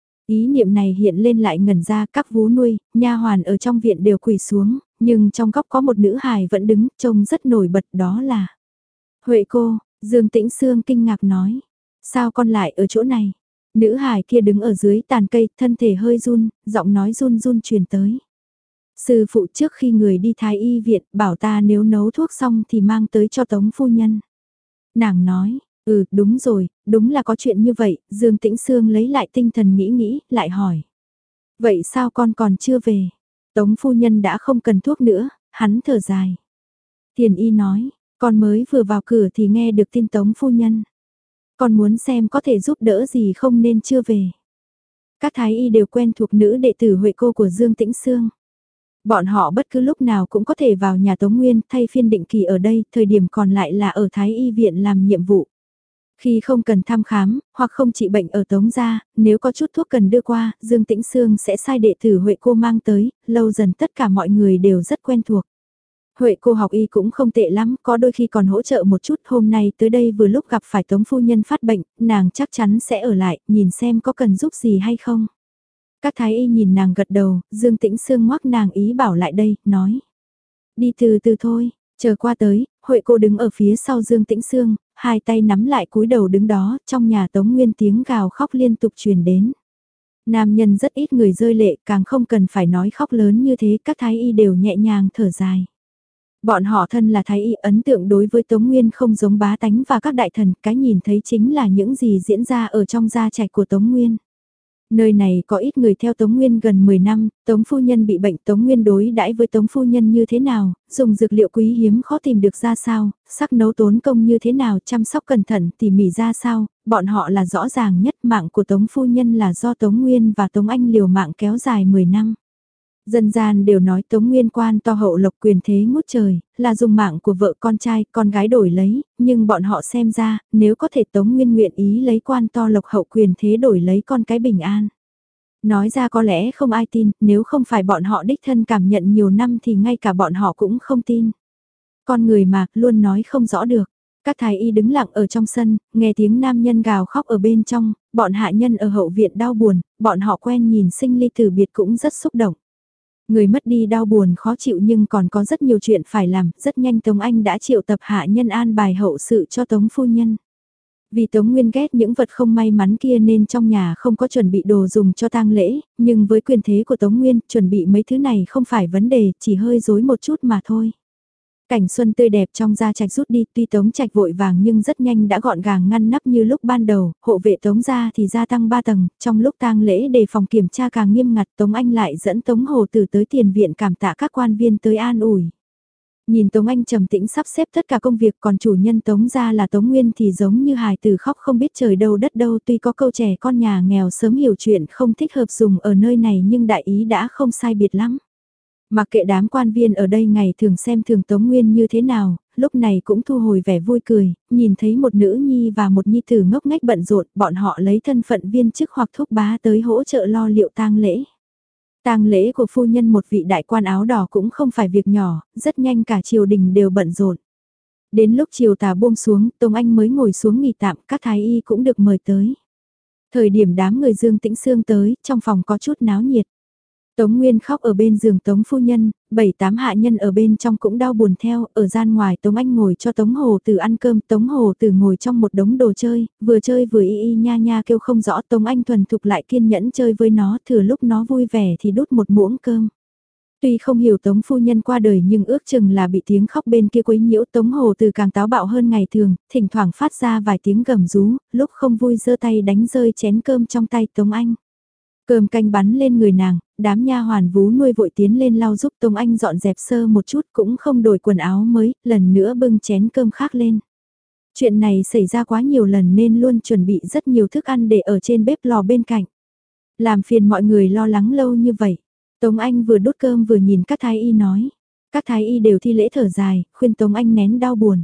Ý niệm này hiện lên lại ngẩn ra, các vú nuôi, nha hoàn ở trong viện đều quỳ xuống, nhưng trong góc có một nữ hài vẫn đứng, trông rất nổi bật, đó là Huệ cô. Dương Tĩnh Sương kinh ngạc nói, sao con lại ở chỗ này? Nữ hài kia đứng ở dưới tàn cây, thân thể hơi run, giọng nói run run truyền tới. Sư phụ trước khi người đi thái y viện, bảo ta nếu nấu thuốc xong thì mang tới cho Tống phu nhân. Nàng nói, ừ, đúng rồi, đúng là có chuyện như vậy. Dương Tĩnh Sương lấy lại tinh thần nghĩ nghĩ, lại hỏi. Vậy sao con còn chưa về? Tống phu nhân đã không cần thuốc nữa, hắn thở dài. Tiền y nói, con mới vừa vào cửa thì nghe được tin Tống phu nhân. Con muốn xem có thể giúp đỡ gì không nên chưa về. Các thái y đều quen thuộc nữ đệ tử Huệ cô của Dương Tĩnh Sương. Bọn họ bất cứ lúc nào cũng có thể vào nhà Tống Nguyên thay phiên định kỳ ở đây, thời điểm còn lại là ở Thái y viện làm nhiệm vụ. Khi không cần thăm khám, hoặc không trị bệnh ở Tống gia, nếu có chút thuốc cần đưa qua, Dương Tĩnh Sương sẽ sai đệ tử Huệ cô mang tới, lâu dần tất cả mọi người đều rất quen thuộc. Huệ cô học y cũng không tệ lắm, có đôi khi còn hỗ trợ một chút. Hôm nay tới đây vừa lúc gặp phải Tống phu nhân phát bệnh, nàng chắc chắn sẽ ở lại, nhìn xem có cần giúp gì hay không. Các thái y nhìn nàng gật đầu, Dương Tĩnh Sương ngoắc nàng ý bảo lại đây, nói. Đi từ từ thôi, chờ qua tới, Huệ cô đứng ở phía sau Dương Tĩnh Sương, hai tay nắm lại cúi đầu đứng đó, trong nhà Tống Nguyên tiếng gào khóc liên tục truyền đến. Nam nhân rất ít người rơi lệ, càng không cần phải nói khóc lớn như thế, các thái y đều nhẹ nhàng thở dài. Bọn họ thân là thái y, ấn tượng đối với Tống Nguyên không giống bá tánh và các đại thần, cái nhìn thấy chính là những gì diễn ra ở trong gia trạch của Tống Nguyên. Nơi này có ít người theo Tống Nguyên gần mười năm, Tống phu nhân bị bệnh, Tống Nguyên đối đãi với Tống phu nhân như thế nào, dùng dược liệu quý hiếm khó tìm được ra sao, sắc nấu tốn công như thế nào, chăm sóc cẩn thận tỉ mỉ ra sao, bọn họ là rõ ràng nhất. Mạng của Tống phu nhân là do Tống Nguyên và Tống Anh liều mạng kéo dài mười năm. Dân gian đều nói Tống Nguyên quan to hậu lộc quyền thế ngút trời, là dùng mạng của vợ con trai, con gái đổi lấy, nhưng bọn họ xem ra, nếu có thể Tống Nguyên nguyện ý lấy quan to lộc hậu quyền thế đổi lấy con cái bình an. Nói ra có lẽ không ai tin, nếu không phải bọn họ đích thân cảm nhận nhiều năm thì ngay cả bọn họ cũng không tin. Con người mà, luôn nói không rõ được. Các thái y đứng lặng ở trong sân, nghe tiếng nam nhân gào khóc ở bên trong, bọn hạ nhân ở hậu viện đau buồn, bọn họ quen nhìn sinh ly tử biệt cũng rất xúc động. Người mất đi đau buồn khó chịu nhưng còn có rất nhiều chuyện phải làm, rất nhanh Tống Anh đã triệu tập hạ nhân an bài hậu sự cho Tống phu nhân. Vì Tống Nguyên ghét những vật không may mắn kia nên trong nhà không có chuẩn bị đồ dùng cho tang lễ, nhưng với quyền thế của Tống Nguyên, chuẩn bị mấy thứ này không phải vấn đề, chỉ hơi rối một chút mà thôi. Cảnh xuân tươi đẹp trong gia trạch rút đi, tuy Tống Trạch vội vàng nhưng rất nhanh đã gọn gàng ngăn nắp như lúc ban đầu, hộ vệ Tống gia thì gia tăng ba tầng, trong lúc tang lễ đề phòng kiểm tra càng nghiêm ngặt, Tống Anh lại dẫn Tống Hồ Tử tới tiền viện cảm tạ các quan viên tới an ủi. Nhìn Tống Anh trầm tĩnh sắp xếp tất cả công việc, còn chủ nhân Tống gia là Tống Nguyên thì giống như hài tử khóc không biết trời đâu đất đâu, tuy có câu trẻ con nhà nghèo sớm hiểu chuyện không thích hợp dùng ở nơi này nhưng đại ý đã không sai biệt lắm. Mặc kệ đám quan viên ở đây ngày thường xem thường Tống Nguyên như thế nào, lúc này cũng thu hồi vẻ vui cười, nhìn thấy một nữ nhi và một nhi tử ngốc nghếch bận rộn, bọn họ lấy thân phận viên chức hoặc thúc bá tới hỗ trợ lo liệu tang lễ. Tang lễ của phu nhân một vị đại quan áo đỏ cũng không phải việc nhỏ, rất nhanh cả triều đình đều bận rộn. Đến lúc chiều tà buông xuống, Tống Anh mới ngồi xuống nghỉ tạm, các thái y cũng được mời tới. Thời điểm đám người Dương Tĩnh Sương tới, trong phòng có chút náo nhiệt. Tống Nguyên khóc ở bên giường Tống phu nhân, bảy tám hạ nhân ở bên trong cũng đau buồn theo, ở gian ngoài Tống Anh ngồi cho Tống Hồ Tử ăn cơm, Tống Hồ Tử ngồi trong một đống đồ chơi, vừa chơi vừa y y nha nha kêu không rõ, Tống Anh thuần thục lại kiên nhẫn chơi với nó, thừa lúc nó vui vẻ thì đút một muỗng cơm. Tuy không hiểu Tống phu nhân qua đời nhưng ước chừng là bị tiếng khóc bên kia quấy nhiễu, Tống Hồ Tử càng táo bạo hơn ngày thường, thỉnh thoảng phát ra vài tiếng gầm rú, lúc không vui giơ tay đánh rơi chén cơm trong tay Tống Anh. Cơm canh bắn lên người nàng, đám nha hoàn vú nuôi vội tiến lên lau giúp Tống Anh dọn dẹp sơ một chút cũng không đổi quần áo mới, lần nữa bưng chén cơm khác lên. Chuyện này xảy ra quá nhiều lần nên luôn chuẩn bị rất nhiều thức ăn để ở trên bếp lò bên cạnh. Làm phiền mọi người lo lắng lâu như vậy. Tống Anh vừa đút cơm vừa nhìn các thái y nói. Các thái y đều thi lễ thở dài, khuyên Tống Anh nén đau buồn.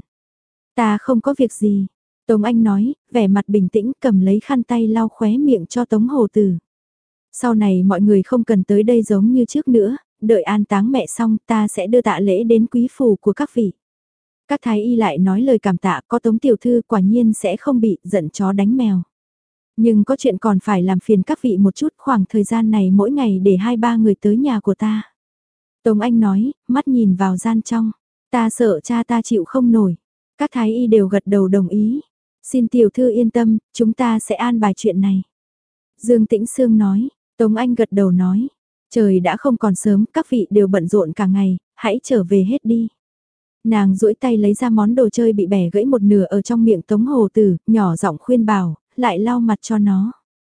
Ta không có việc gì. Tống Anh nói, vẻ mặt bình tĩnh cầm lấy khăn tay lau khóe miệng cho Tống Hồ Tử. Sau này mọi người không cần tới đây giống như trước nữa, đợi an táng mẹ xong ta sẽ đưa tạ lễ đến quý phủ của các vị. Các thái y lại nói lời cảm tạ, có Tống tiểu thư quả nhiên sẽ không bị giận chó đánh mèo. Nhưng có chuyện còn phải làm phiền các vị một chút, khoảng thời gian này mỗi ngày để hai ba người tới nhà của ta. Tống Anh nói, mắt nhìn vào gian trong, ta sợ cha ta chịu không nổi. Các thái y đều gật đầu đồng ý. Xin tiểu thư yên tâm, chúng ta sẽ an bài chuyện này. Dương Tĩnh Sương nói. Tống Anh gật đầu nói, trời đã không còn sớm, các vị đều bận rộn cả ngày, hãy trở về hết đi. Nàng duỗi tay lấy ra món đồ chơi bị bẻ gãy một nửa ở trong miệng Tống Hồ Tử, nhỏ giọng khuyên bảo, lại lau mặt cho nó.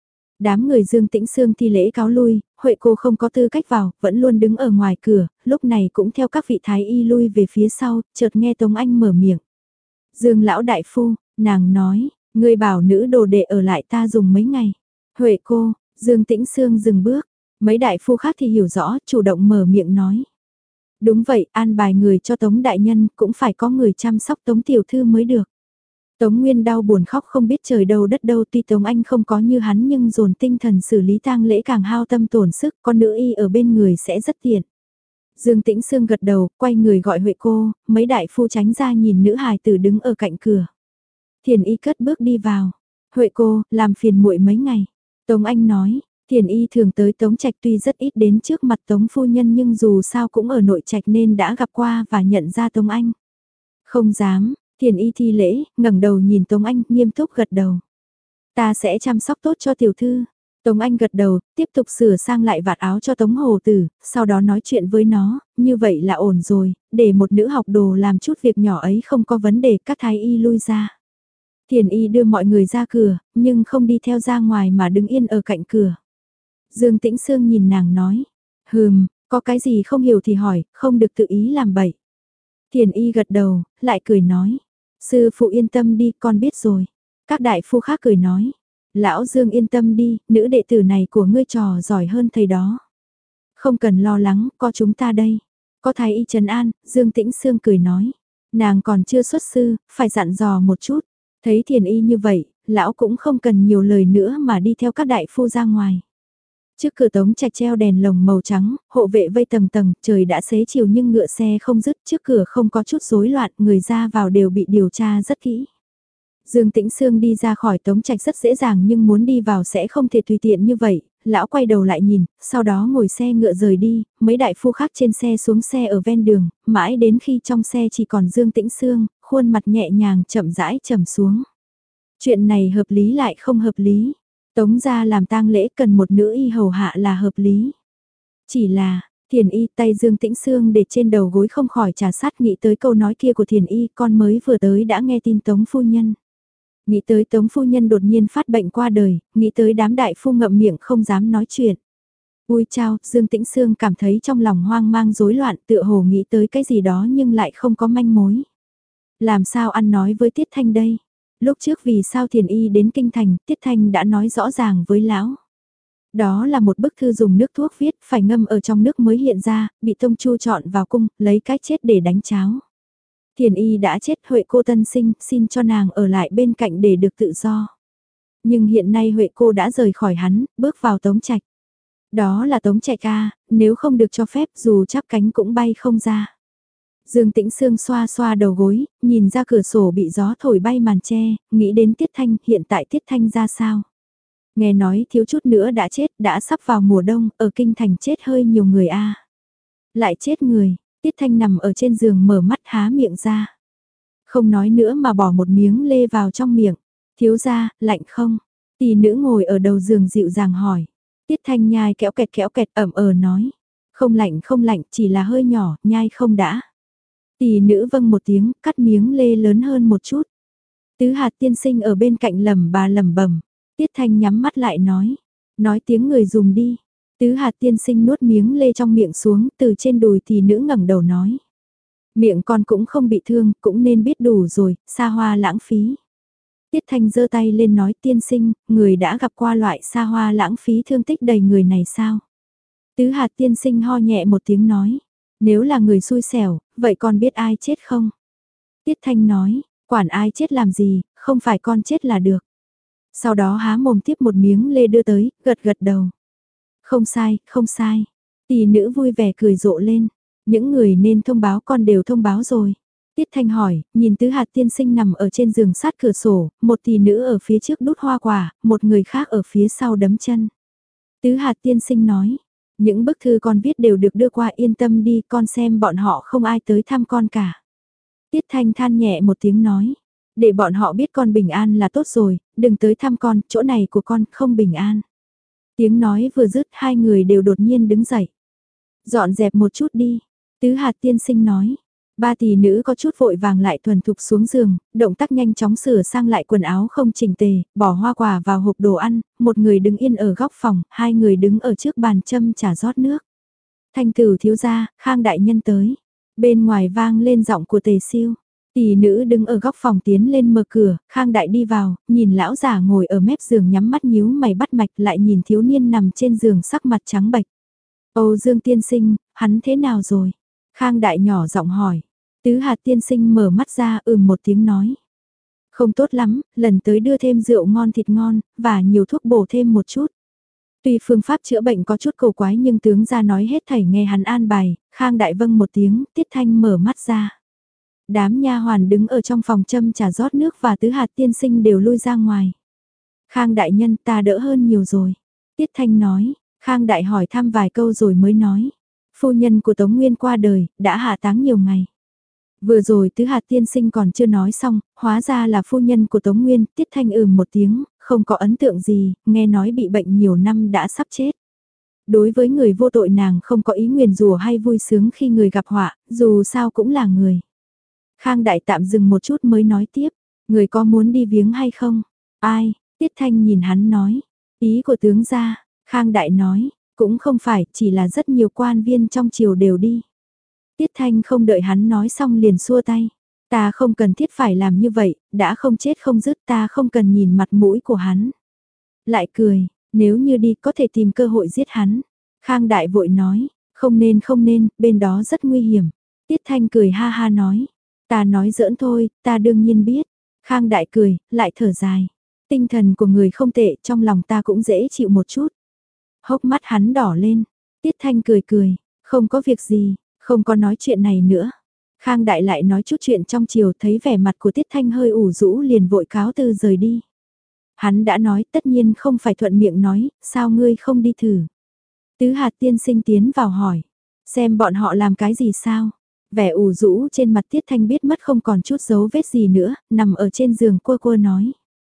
Đám người Dương Tĩnh Sương thi lễ cáo lui, Huệ cô không có tư cách vào, vẫn luôn đứng ở ngoài cửa, lúc này cũng theo các vị thái y lui về phía sau, chợt nghe Tống Anh mở miệng. Dương lão đại phu, nàng nói, ngươi bảo nữ đồ đệ ở lại ta dùng mấy ngày. Huệ cô, Dương Tĩnh Sương dừng bước, mấy đại phu khác thì hiểu rõ, chủ động mở miệng nói. Đúng vậy, an bài người cho Tống đại nhân, cũng phải có người chăm sóc Tống tiểu thư mới được. Tống Nguyên đau buồn khóc không biết trời đâu đất đâu, tuy Tống Anh không có như hắn nhưng dồn tinh thần xử lý tang lễ càng hao tâm tổn sức, con nữ y ở bên người sẽ rất tiện. Dương Tĩnh Sương gật đầu, quay người gọi Huệ cô, mấy đại phu tránh ra nhìn nữ hài tử đứng ở cạnh cửa. Thiền y cất bước đi vào. Huệ cô, làm phiền muội mấy ngày. Tống Anh nói, Thiền y thường tới Tống Trạch tuy rất ít đến trước mặt Tống phu nhân nhưng dù sao cũng ở nội trạch nên đã gặp qua và nhận ra Tống Anh. Không dám, Thiền y thi lễ, ngẩng đầu nhìn Tống Anh, nghiêm túc gật đầu. Ta sẽ chăm sóc tốt cho tiểu thư. Tống Anh gật đầu, tiếp tục sửa sang lại vạt áo cho Tống Hồ Tử, sau đó nói chuyện với nó, như vậy là ổn rồi, để một nữ học đồ làm chút việc nhỏ ấy không có vấn đề, các thái y lui ra. Thiền y đưa mọi người ra cửa, nhưng không đi theo ra ngoài mà đứng yên ở cạnh cửa. Dương Tĩnh Sương nhìn nàng nói, hừm, có cái gì không hiểu thì hỏi, không được tự ý làm bậy. Thiền y gật đầu, lại cười nói, sư phụ yên tâm đi, con biết rồi. Các đại phu khác cười nói, lão Dương yên tâm đi, nữ đệ tử này của ngươi trò giỏi hơn thầy đó. Không cần lo lắng, có chúng ta đây. Có thái y trấn an, Dương Tĩnh Sương cười nói. Nàng còn chưa xuất sư, phải dặn dò một chút. Thấy thiền y như vậy, lão cũng không cần nhiều lời nữa mà đi theo các đại phu ra ngoài. Trước cửa tống trạch treo đèn lồng màu trắng, hộ vệ vây tầng tầng, trời đã xế chiều nhưng ngựa xe không dứt, trước cửa không có chút rối loạn, người ra vào đều bị điều tra rất kỹ. Dương Tĩnh Sương đi ra khỏi tống trạch rất dễ dàng nhưng muốn đi vào sẽ không thể tùy tiện như vậy, lão quay đầu lại nhìn, sau đó ngồi xe ngựa rời đi, mấy đại phu khác trên xe xuống xe ở ven đường, mãi đến khi trong xe chỉ còn Dương Tĩnh Sương, khuôn mặt nhẹ nhàng chậm rãi trầm xuống. Chuyện này hợp lý lại không hợp lý. Tống gia làm tang lễ cần một nữ y hầu hạ là hợp lý. Chỉ là, thiền y tay Dương Tĩnh Sương để trên đầu gối không khỏi trà sát nghĩ tới câu nói kia của thiền y con mới vừa tới đã nghe tin Tống phu nhân. Nghĩ tới Tống phu nhân đột nhiên phát bệnh qua đời, nghĩ tới đám đại phu ngậm miệng không dám nói chuyện. Ui chao, Dương Tĩnh Sương cảm thấy trong lòng hoang mang rối loạn tựa hồ nghĩ tới cái gì đó nhưng lại không có manh mối. Làm sao ăn nói với Tiết Thanh đây? Lúc trước vì sao thiền y đến kinh thành, Tiết Thanh đã nói rõ ràng với lão. Đó là một bức thư dùng nước thuốc viết, phải ngâm ở trong nước mới hiện ra, bị Tông Chu chọn vào cung, lấy cái chết để đánh cháo. Thiền y đã chết, Huệ cô tân sinh, xin cho nàng ở lại bên cạnh để được tự do. Nhưng hiện nay Huệ cô đã rời khỏi hắn, bước vào Tống Trạch. Đó là Tống Trạch a, nếu không được cho phép dù chắp cánh cũng bay không ra. Dương Tĩnh Sương xoa xoa đầu gối, nhìn ra cửa sổ bị gió thổi bay màn che, nghĩ đến Tiết Thanh, hiện tại Tiết Thanh ra sao? Nghe nói thiếu chút nữa đã chết, đã sắp vào mùa đông, ở kinh thành chết hơi nhiều người a. Lại chết người, Tiết Thanh nằm ở trên giường mở mắt há miệng ra. Không nói nữa mà bỏ một miếng lê vào trong miệng. Thiếu gia, lạnh không? Tỷ nữ ngồi ở đầu giường dịu dàng hỏi. Tiết Thanh nhai kéo kẹt kéo kẹt ẩm ờ nói. Không lạnh không lạnh, chỉ là hơi nhỏ, nhai không đã. Tỷ nữ vâng một tiếng, cắt miếng lê lớn hơn một chút. Tứ hạt tiên sinh ở bên cạnh lẩm bà lẩm bẩm. Tiết Thanh nhắm mắt lại nói. Nói tiếng người dùng đi. Tứ hạt tiên sinh nuốt miếng lê trong miệng xuống, từ trên đùi tỷ nữ ngẩng đầu nói. Miệng con cũng không bị thương, cũng nên biết đủ rồi, xa hoa lãng phí. Tiết Thanh giơ tay lên nói tiên sinh, người đã gặp qua loại xa hoa lãng phí thương tích đầy người này sao? Tứ hạt tiên sinh ho nhẹ một tiếng nói. Nếu là người xui xẻo, vậy con biết ai chết không? Tiết Thanh nói, quản ai chết làm gì, không phải con chết là được. Sau đó há mồm tiếp một miếng lê đưa tới, gật gật đầu. Không sai, không sai. Tỷ nữ vui vẻ cười rộ lên. Những người nên thông báo con đều thông báo rồi. Tiết Thanh hỏi, nhìn tứ hạt tiên sinh nằm ở trên giường sát cửa sổ, một tỷ nữ ở phía trước đút hoa quả, một người khác ở phía sau đấm chân. Tứ hạt tiên sinh nói, những bức thư con viết đều được đưa qua yên tâm đi, con xem bọn họ không ai tới thăm con cả. Tiết Thanh than nhẹ một tiếng nói, để bọn họ biết con bình an là tốt rồi, đừng tới thăm con, chỗ này của con không bình an. Tiếng nói vừa dứt hai người đều đột nhiên đứng dậy. Dọn dẹp một chút đi, tứ hạt tiên sinh nói. Ba tỷ nữ có chút vội vàng lại thuần thục xuống giường, động tác nhanh chóng sửa sang lại quần áo không chỉnh tề, bỏ hoa quả vào hộp đồ ăn, một người đứng yên ở góc phòng, hai người đứng ở trước bàn châm trà rót nước. Thanh tử thiếu gia, Khang đại nhân tới. Bên ngoài vang lên giọng của Tề Siêu. Tỷ nữ đứng ở góc phòng tiến lên mở cửa, Khang đại đi vào, nhìn lão già ngồi ở mép giường nhắm mắt nhíu mày bắt mạch lại nhìn thiếu niên nằm trên giường sắc mặt trắng bệch. Âu Dương tiên sinh, hắn thế nào rồi? Khang đại nhỏ giọng hỏi. Tứ hạt tiên sinh mở mắt ra ừm một tiếng nói. Không tốt lắm, lần tới đưa thêm rượu ngon thịt ngon, và nhiều thuốc bổ thêm một chút. Tuy phương pháp chữa bệnh có chút cầu quái nhưng tướng ra nói hết thảy nghe hắn an bài, Khang đại vâng một tiếng, Tiết Thanh mở mắt ra. Đám nha hoàn đứng ở trong phòng châm trà rót nước và tứ hạt tiên sinh đều lui ra ngoài. Khang đại nhân ta đỡ hơn nhiều rồi. Tiết Thanh nói, Khang đại hỏi thăm vài câu rồi mới nói. Phu nhân của Tống Nguyên qua đời, đã hạ táng nhiều ngày. Vừa rồi tứ hạt tiên sinh còn chưa nói xong, hóa ra là phu nhân của Tống Nguyên, Tiết Thanh ừm một tiếng, không có ấn tượng gì, nghe nói bị bệnh nhiều năm đã sắp chết. Đối với người vô tội nàng không có ý nguyền rủa hay vui sướng khi người gặp họa, dù sao cũng là người. Khang đại tạm dừng một chút mới nói tiếp, người có muốn đi viếng hay không? Ai? Tiết Thanh nhìn hắn nói, ý của tướng gia, Khang đại nói, cũng không phải, chỉ là rất nhiều quan viên trong triều đều đi. Tiết Thanh không đợi hắn nói xong liền xua tay. Ta không cần thiết phải làm như vậy, đã không chết không dứt ta không cần nhìn mặt mũi của hắn. Lại cười, nếu như đi có thể tìm cơ hội giết hắn. Khang đại vội nói, Không nên không nên, bên đó rất nguy hiểm. Tiết Thanh cười ha ha nói. Ta nói giỡn thôi, ta đương nhiên biết. Khang Đại cười, lại thở dài. Tinh thần của người không tệ, trong lòng ta cũng dễ chịu một chút. Hốc mắt hắn đỏ lên. Tiết Thanh cười cười, không có việc gì, không có nói chuyện này nữa. Khang Đại lại nói chút chuyện trong chiều, thấy vẻ mặt của Tiết Thanh hơi ủ rũ liền vội cáo từ rời đi. Hắn đã nói tất nhiên không phải thuận miệng nói, sao ngươi không đi thử. Tứ hạt tiên sinh tiến vào hỏi, xem bọn họ làm cái gì sao. Vẻ ủ rũ trên mặt Tiết Thanh biết mất không còn chút dấu vết gì nữa, nằm ở trên giường quơ quơ nói.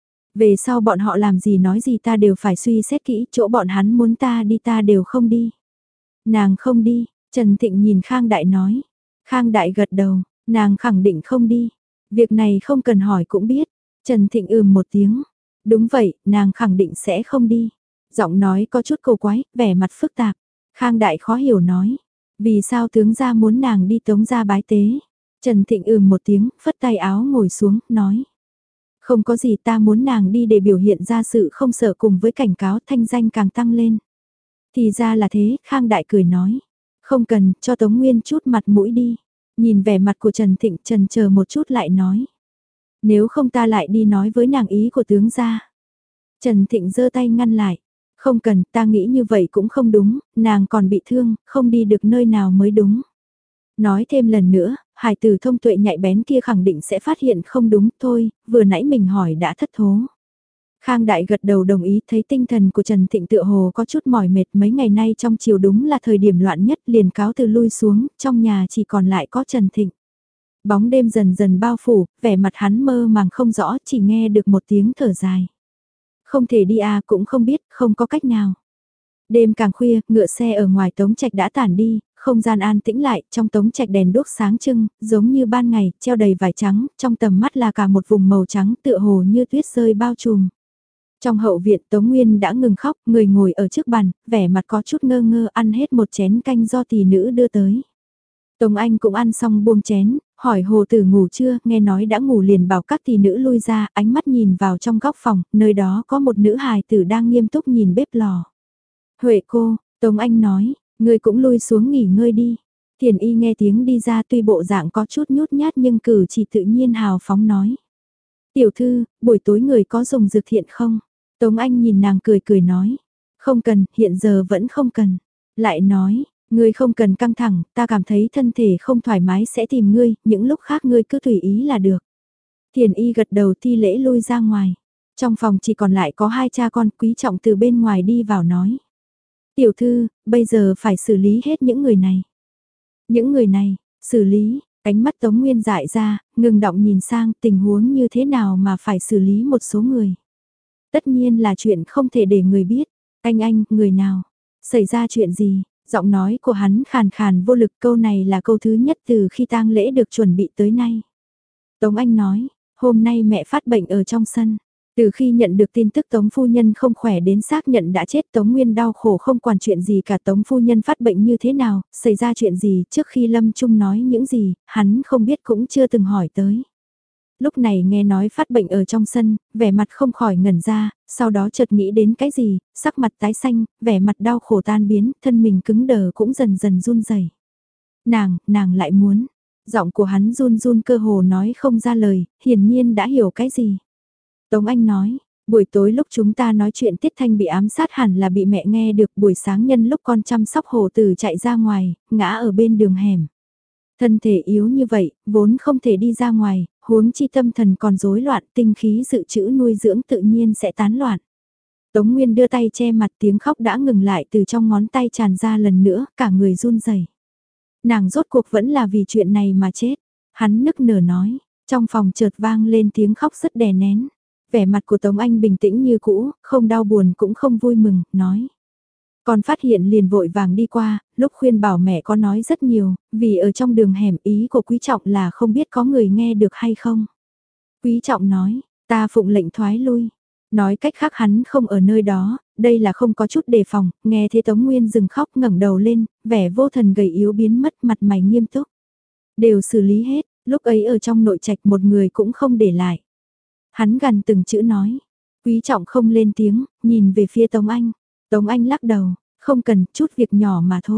Về sau bọn họ làm gì nói gì ta đều phải suy xét kỹ, chỗ bọn hắn muốn ta đi ta đều không đi. Nàng không đi, Trần Thịnh nhìn Khang Đại nói. Khang Đại gật đầu, nàng khẳng định không đi. Việc này không cần hỏi cũng biết. Trần Thịnh ừm một tiếng. Đúng vậy, nàng khẳng định sẽ không đi. Giọng nói có chút cầu quái, vẻ mặt phức tạp. Khang Đại khó hiểu nói. Vì sao tướng gia muốn nàng đi tống gia bái tế? Trần Thịnh ừm một tiếng, phất tay áo ngồi xuống, nói. Không có gì ta muốn nàng đi để biểu hiện ra sự không sợ cùng với cảnh cáo thanh danh càng tăng lên. Thì ra là thế, Khang Đại cười nói. Không cần, cho Tống Nguyên chút mặt mũi đi. Nhìn vẻ mặt của Trần Thịnh trần chờ một chút lại nói. Nếu không ta lại đi nói với nàng ý của tướng gia. Trần Thịnh giơ tay ngăn lại. Không cần, ta nghĩ như vậy cũng không đúng, nàng còn bị thương, không đi được nơi nào mới đúng. Nói thêm lần nữa, hài tử thông tuệ nhạy bén kia khẳng định sẽ phát hiện không đúng thôi, vừa nãy mình hỏi đã thất thố. Khang Đại gật đầu đồng ý, thấy tinh thần của Trần Thịnh tựa hồ có chút mỏi mệt, mấy ngày nay trong chiều đúng là thời điểm loạn nhất, liền cáo từ lui xuống, trong nhà chỉ còn lại có Trần Thịnh. Bóng đêm dần dần bao phủ, vẻ mặt hắn mơ màng không rõ, chỉ nghe được một tiếng thở dài. Không thể đi à, cũng không biết, không có cách nào. Đêm càng khuya, ngựa xe ở ngoài Tống Trạch đã tản đi, không gian an tĩnh lại, trong Tống Trạch đèn đốt sáng trưng, giống như ban ngày, treo đầy vải trắng, trong tầm mắt là cả một vùng màu trắng tựa hồ như tuyết rơi bao trùm. Trong hậu viện Tống Nguyên đã ngừng khóc, người ngồi ở trước bàn, vẻ mặt có chút ngơ ngơ ăn hết một chén canh do tỷ nữ đưa tới. Tống Anh cũng ăn xong buông chén, hỏi hồ tử ngủ chưa, nghe nói đã ngủ liền bảo các tỷ nữ lui ra, ánh mắt nhìn vào trong góc phòng, nơi đó có một nữ hài tử đang nghiêm túc nhìn bếp lò. Huệ cô, Tống Anh nói, ngươi cũng lui xuống nghỉ ngơi đi. Thiền y nghe tiếng đi ra tuy bộ dạng có chút nhút nhát nhưng cử chỉ tự nhiên hào phóng nói. Tiểu thư, buổi tối người có dùng dược thiện không? Tống Anh nhìn nàng cười cười nói. Không cần, hiện giờ vẫn không cần. Lại nói, ngươi không cần căng thẳng, ta cảm thấy thân thể không thoải mái sẽ tìm ngươi, những lúc khác ngươi cứ tùy ý là được. Thiền y gật đầu thi lễ lui ra ngoài. Trong phòng chỉ còn lại có hai cha con, Quý Trọng từ bên ngoài đi vào nói. Tiểu thư, bây giờ phải xử lý hết những người này. Những người này, xử lý, ánh mắt Tống Nguyên dại ra, ngừng động nhìn sang tình huống như thế nào mà phải xử lý một số người. Tất nhiên là chuyện không thể để người biết. Anh anh, người nào? Xảy ra chuyện gì? Giọng nói của hắn khàn khàn vô lực, câu này là câu thứ nhất từ khi tang lễ được chuẩn bị tới nay. Tống Anh nói, hôm nay mẹ phát bệnh ở trong sân. Từ khi nhận được tin tức Tống phu nhân không khỏe đến xác nhận đã chết, Tống Nguyên đau khổ không quản chuyện gì cả. Tống phu nhân phát bệnh như thế nào, xảy ra chuyện gì, trước khi Lâm Trung nói những gì, hắn không biết cũng chưa từng hỏi tới. Lúc này nghe nói phát bệnh ở trong sân, vẻ mặt không khỏi ngẩn ra, sau đó chợt nghĩ đến cái gì, sắc mặt tái xanh, vẻ mặt đau khổ tan biến, thân mình cứng đờ cũng dần dần run rẩy. Nàng, nàng lại muốn. Giọng của hắn run run cơ hồ nói không ra lời, hiển nhiên đã hiểu cái gì. Tống Anh nói, buổi tối lúc chúng ta nói chuyện Tiết Thanh bị ám sát hẳn là bị mẹ nghe được, buổi sáng nhân lúc con chăm sóc hồ tử chạy ra ngoài, ngã ở bên đường hẻm. Thân thể yếu như vậy, vốn không thể đi ra ngoài, huống chi tâm thần còn rối loạn, tinh khí dự trữ nuôi dưỡng tự nhiên sẽ tán loạn. Tống Nguyên đưa tay che mặt, tiếng khóc đã ngừng lại từ trong ngón tay tràn ra lần nữa, cả người run rẩy. Nàng rốt cuộc vẫn là vì chuyện này mà chết. Hắn nức nở nói, trong phòng chợt vang lên tiếng khóc rất đè nén. Vẻ mặt của Tống Anh bình tĩnh như cũ, không đau buồn cũng không vui mừng, nói. Con phát hiện liền vội vàng đi qua, lúc khuyên bảo mẹ có nói rất nhiều, vì ở trong đường hẻm ý của Quý Trọng là không biết có người nghe được hay không. Quý Trọng nói, ta phụng lệnh thoái lui. Nói cách khác hắn không ở nơi đó, đây là không có chút đề phòng, nghe thế Tống Nguyên dừng khóc ngẩng đầu lên, vẻ vô thần gầy yếu biến mất mặt mày nghiêm túc. Đều xử lý hết, lúc ấy ở trong nội trạch một người cũng không để lại. Hắn gần từng chữ nói, Quý Trọng không lên tiếng, nhìn về phía Tống Anh. Tống Anh lắc đầu, không cần, chút việc nhỏ mà thôi.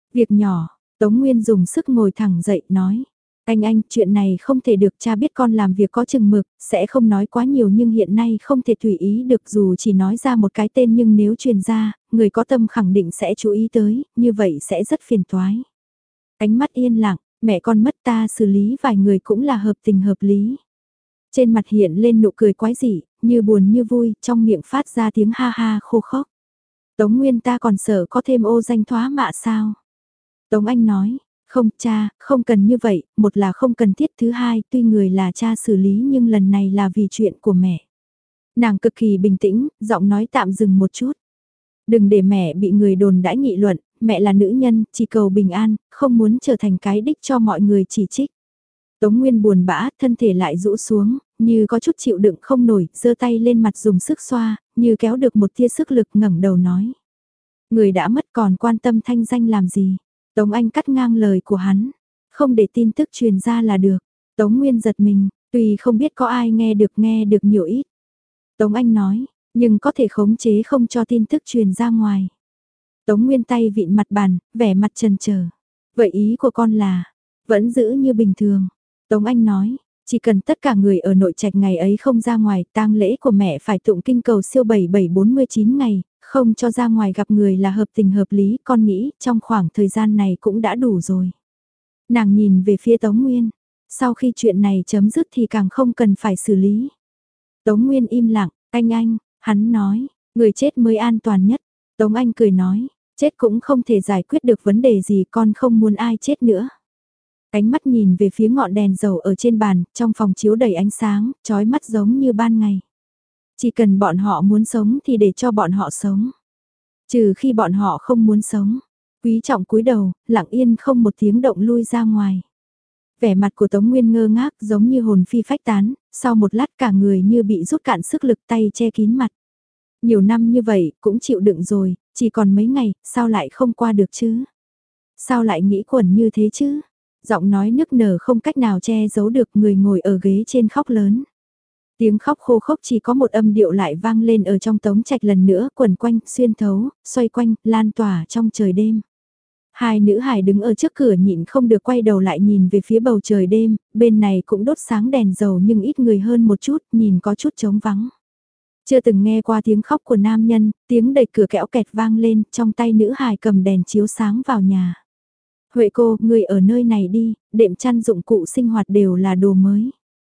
Việc nhỏ, Tống Nguyên dùng sức ngồi thẳng dậy nói. Anh anh, chuyện này không thể được, cha biết con làm việc có chừng mực, sẽ không nói quá nhiều nhưng hiện nay không thể tùy ý được, dù chỉ nói ra một cái tên nhưng nếu truyền ra, người có tâm khẳng định sẽ chú ý tới, như vậy sẽ rất phiền toái. Ánh mắt yên lặng, mẹ con mất ta xử lý vài người cũng là hợp tình hợp lý. Trên mặt hiện lên nụ cười quái dị, như buồn như vui, trong miệng phát ra tiếng ha ha khô khốc. Tống Nguyên ta còn sợ có thêm ô danh thoá mạ sao? Tống Anh nói, không cha, không cần như vậy, một là không cần thiết, thứ hai, tuy người là cha xử lý nhưng lần này là vì chuyện của mẹ. Nàng cực kỳ bình tĩnh, giọng nói tạm dừng một chút. Đừng để mẹ bị người đồn đãi nghị luận, mẹ là nữ nhân, chỉ cầu bình an, không muốn trở thành cái đích cho mọi người chỉ trích. Tống Nguyên buồn bã, thân thể lại rũ xuống, như có chút chịu đựng không nổi, giơ tay lên mặt dùng sức xoa, như kéo được một tia sức lực ngẩng đầu nói. Người đã mất còn quan tâm thanh danh làm gì? Tống Anh cắt ngang lời của hắn, không để tin tức truyền ra là được. Tống Nguyên giật mình, tuy không biết có ai nghe được nghe được nhiều ít. Tống Anh nói, nhưng có thể khống chế không cho tin tức truyền ra ngoài. Tống Nguyên tay vịn mặt bàn, vẻ mặt chần chờ. Vậy ý của con là, vẫn giữ như bình thường. Tống Anh nói, chỉ cần tất cả người ở nội trạch ngày ấy không ra ngoài, tang lễ của mẹ phải tụng kinh cầu siêu bảy bảy bốn mươi chín ngày, không cho ra ngoài gặp người là hợp tình hợp lý, con nghĩ trong khoảng thời gian này cũng đã đủ rồi. Nàng nhìn về phía Tống Nguyên, sau khi chuyện này chấm dứt thì càng không cần phải xử lý. Tống Nguyên im lặng, anh anh, hắn nói, người chết mới an toàn nhất. Tống Anh cười nói, chết cũng không thể giải quyết được vấn đề gì, con không muốn ai chết nữa. Ánh mắt nhìn về phía ngọn đèn dầu ở trên bàn, trong phòng chiếu đầy ánh sáng, chói mắt giống như ban ngày. Chỉ cần bọn họ muốn sống thì để cho bọn họ sống. Trừ khi bọn họ không muốn sống. Quý Trọng cúi đầu, lặng yên không một tiếng động lui ra ngoài. Vẻ mặt của Tống Nguyên ngơ ngác giống như hồn phi phách tán, sau một lát cả người như bị rút cạn sức lực, tay che kín mặt. Nhiều năm như vậy, cũng chịu đựng rồi, chỉ còn mấy ngày, sao lại không qua được chứ? Sao lại nghĩ quẩn như thế chứ? Giọng nói nức nở không cách nào che giấu được, người ngồi ở ghế trên khóc lớn. Tiếng khóc khô khốc chỉ có một âm điệu lại vang lên ở trong Tống Trạch lần nữa, quẩn quanh, xuyên thấu, xoay quanh, lan tỏa trong trời đêm. Hai nữ hài đứng ở trước cửa nhịn không được quay đầu lại nhìn về phía bầu trời đêm, bên này cũng đốt sáng đèn dầu nhưng ít người hơn một chút, nhìn có chút trống vắng. Chưa từng nghe qua tiếng khóc của nam nhân, tiếng đẩy cửa kẽo kẹt vang lên, trong tay nữ hài cầm đèn chiếu sáng vào nhà. Huệ cô, người ở nơi này đi, đệm chăn dụng cụ sinh hoạt đều là đồ mới.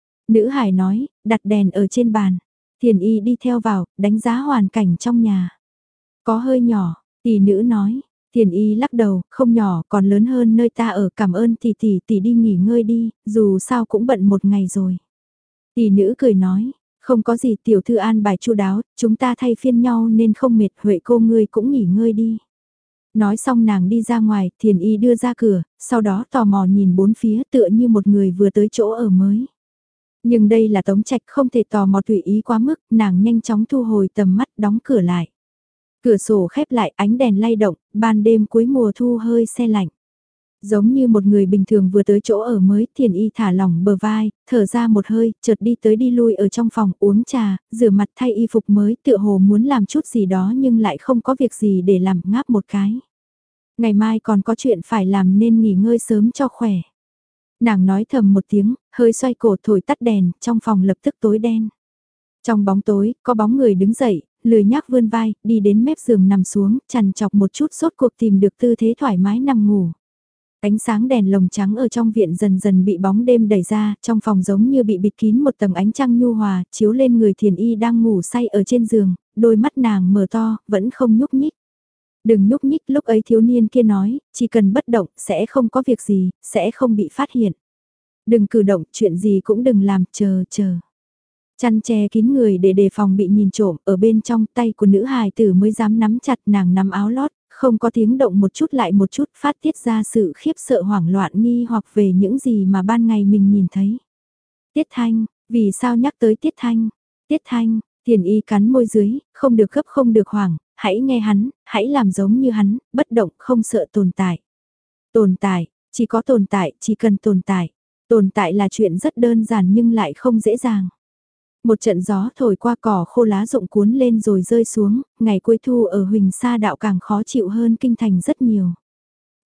Nữ hài nói, đặt đèn ở trên bàn. Thiền y đi theo vào, đánh giá hoàn cảnh trong nhà. Có hơi nhỏ, tỷ nữ nói. Thiền y lắc đầu, không nhỏ, còn lớn hơn nơi ta ở, cảm ơn tỷ tỷ, tỷ đi nghỉ ngơi đi, dù sao cũng bận một ngày rồi. Tỷ nữ cười nói, không có gì, tiểu thư an bài chu đáo, chúng ta thay phiên nhau nên không mệt, Huệ cô ngươi cũng nghỉ ngơi đi. Nói xong nàng đi ra ngoài, thiền y đưa ra cửa, sau đó tò mò nhìn bốn phía tựa như một người vừa tới chỗ ở mới. Nhưng đây là Tống Trạch, không thể tò mò tùy ý quá mức, nàng nhanh chóng thu hồi tầm mắt, đóng cửa lại. Cửa sổ khép lại, ánh đèn lay động, ban đêm cuối mùa thu hơi se lạnh. Giống như một người bình thường vừa tới chỗ ở mới, thiền y thả lỏng bờ vai, thở ra một hơi, chợt đi tới đi lui ở trong phòng uống trà, rửa mặt thay y phục mới, tựa hồ muốn làm chút gì đó nhưng lại không có việc gì để làm, ngáp một cái. Ngày mai còn có chuyện phải làm nên nghỉ ngơi sớm cho khỏe. Nàng nói thầm một tiếng, hơi xoay cổ thổi tắt đèn, trong phòng lập tức tối đen. Trong bóng tối, có bóng người đứng dậy, lười nhác vươn vai, đi đến mép giường nằm xuống, chằn chọc một chút sốt cuộc tìm được tư thế thoải mái nằm ngủ. Ánh sáng đèn lồng trắng ở trong viện dần dần bị bóng đêm đẩy ra, trong phòng giống như bị bịt kín một tầng ánh trăng nhu hòa, chiếu lên người thiền y đang ngủ say ở trên giường, đôi mắt nàng mở to, vẫn không nhúc nhích. Đừng nhúc nhích, lúc ấy thiếu niên kia nói, chỉ cần bất động, sẽ không có việc gì, sẽ không bị phát hiện. Đừng cử động, chuyện gì cũng đừng làm, chờ, chờ. Chăn che kín người để đề phòng bị nhìn trộm, ở bên trong tay của nữ hài tử mới dám nắm chặt, nàng nắm áo lót, không có tiếng động một chút lại một chút, phát tiết ra sự khiếp sợ hoảng loạn nghi hoặc về những gì mà ban ngày mình nhìn thấy. Tiết Thanh, vì sao nhắc tới Tiết Thanh? Tiết Thanh, Tiền y cắn môi dưới, không được gấp không được hoảng, hãy nghe hắn, hãy làm giống như hắn, bất động không sợ tồn tại. Tồn tại, chỉ có tồn tại, chỉ cần tồn tại. Tồn tại là chuyện rất đơn giản nhưng lại không dễ dàng. Một trận gió thổi qua, cỏ khô lá rụng cuốn lên rồi rơi xuống, ngày cuối thu ở Huỳnh Sa đạo càng khó chịu hơn kinh thành rất nhiều.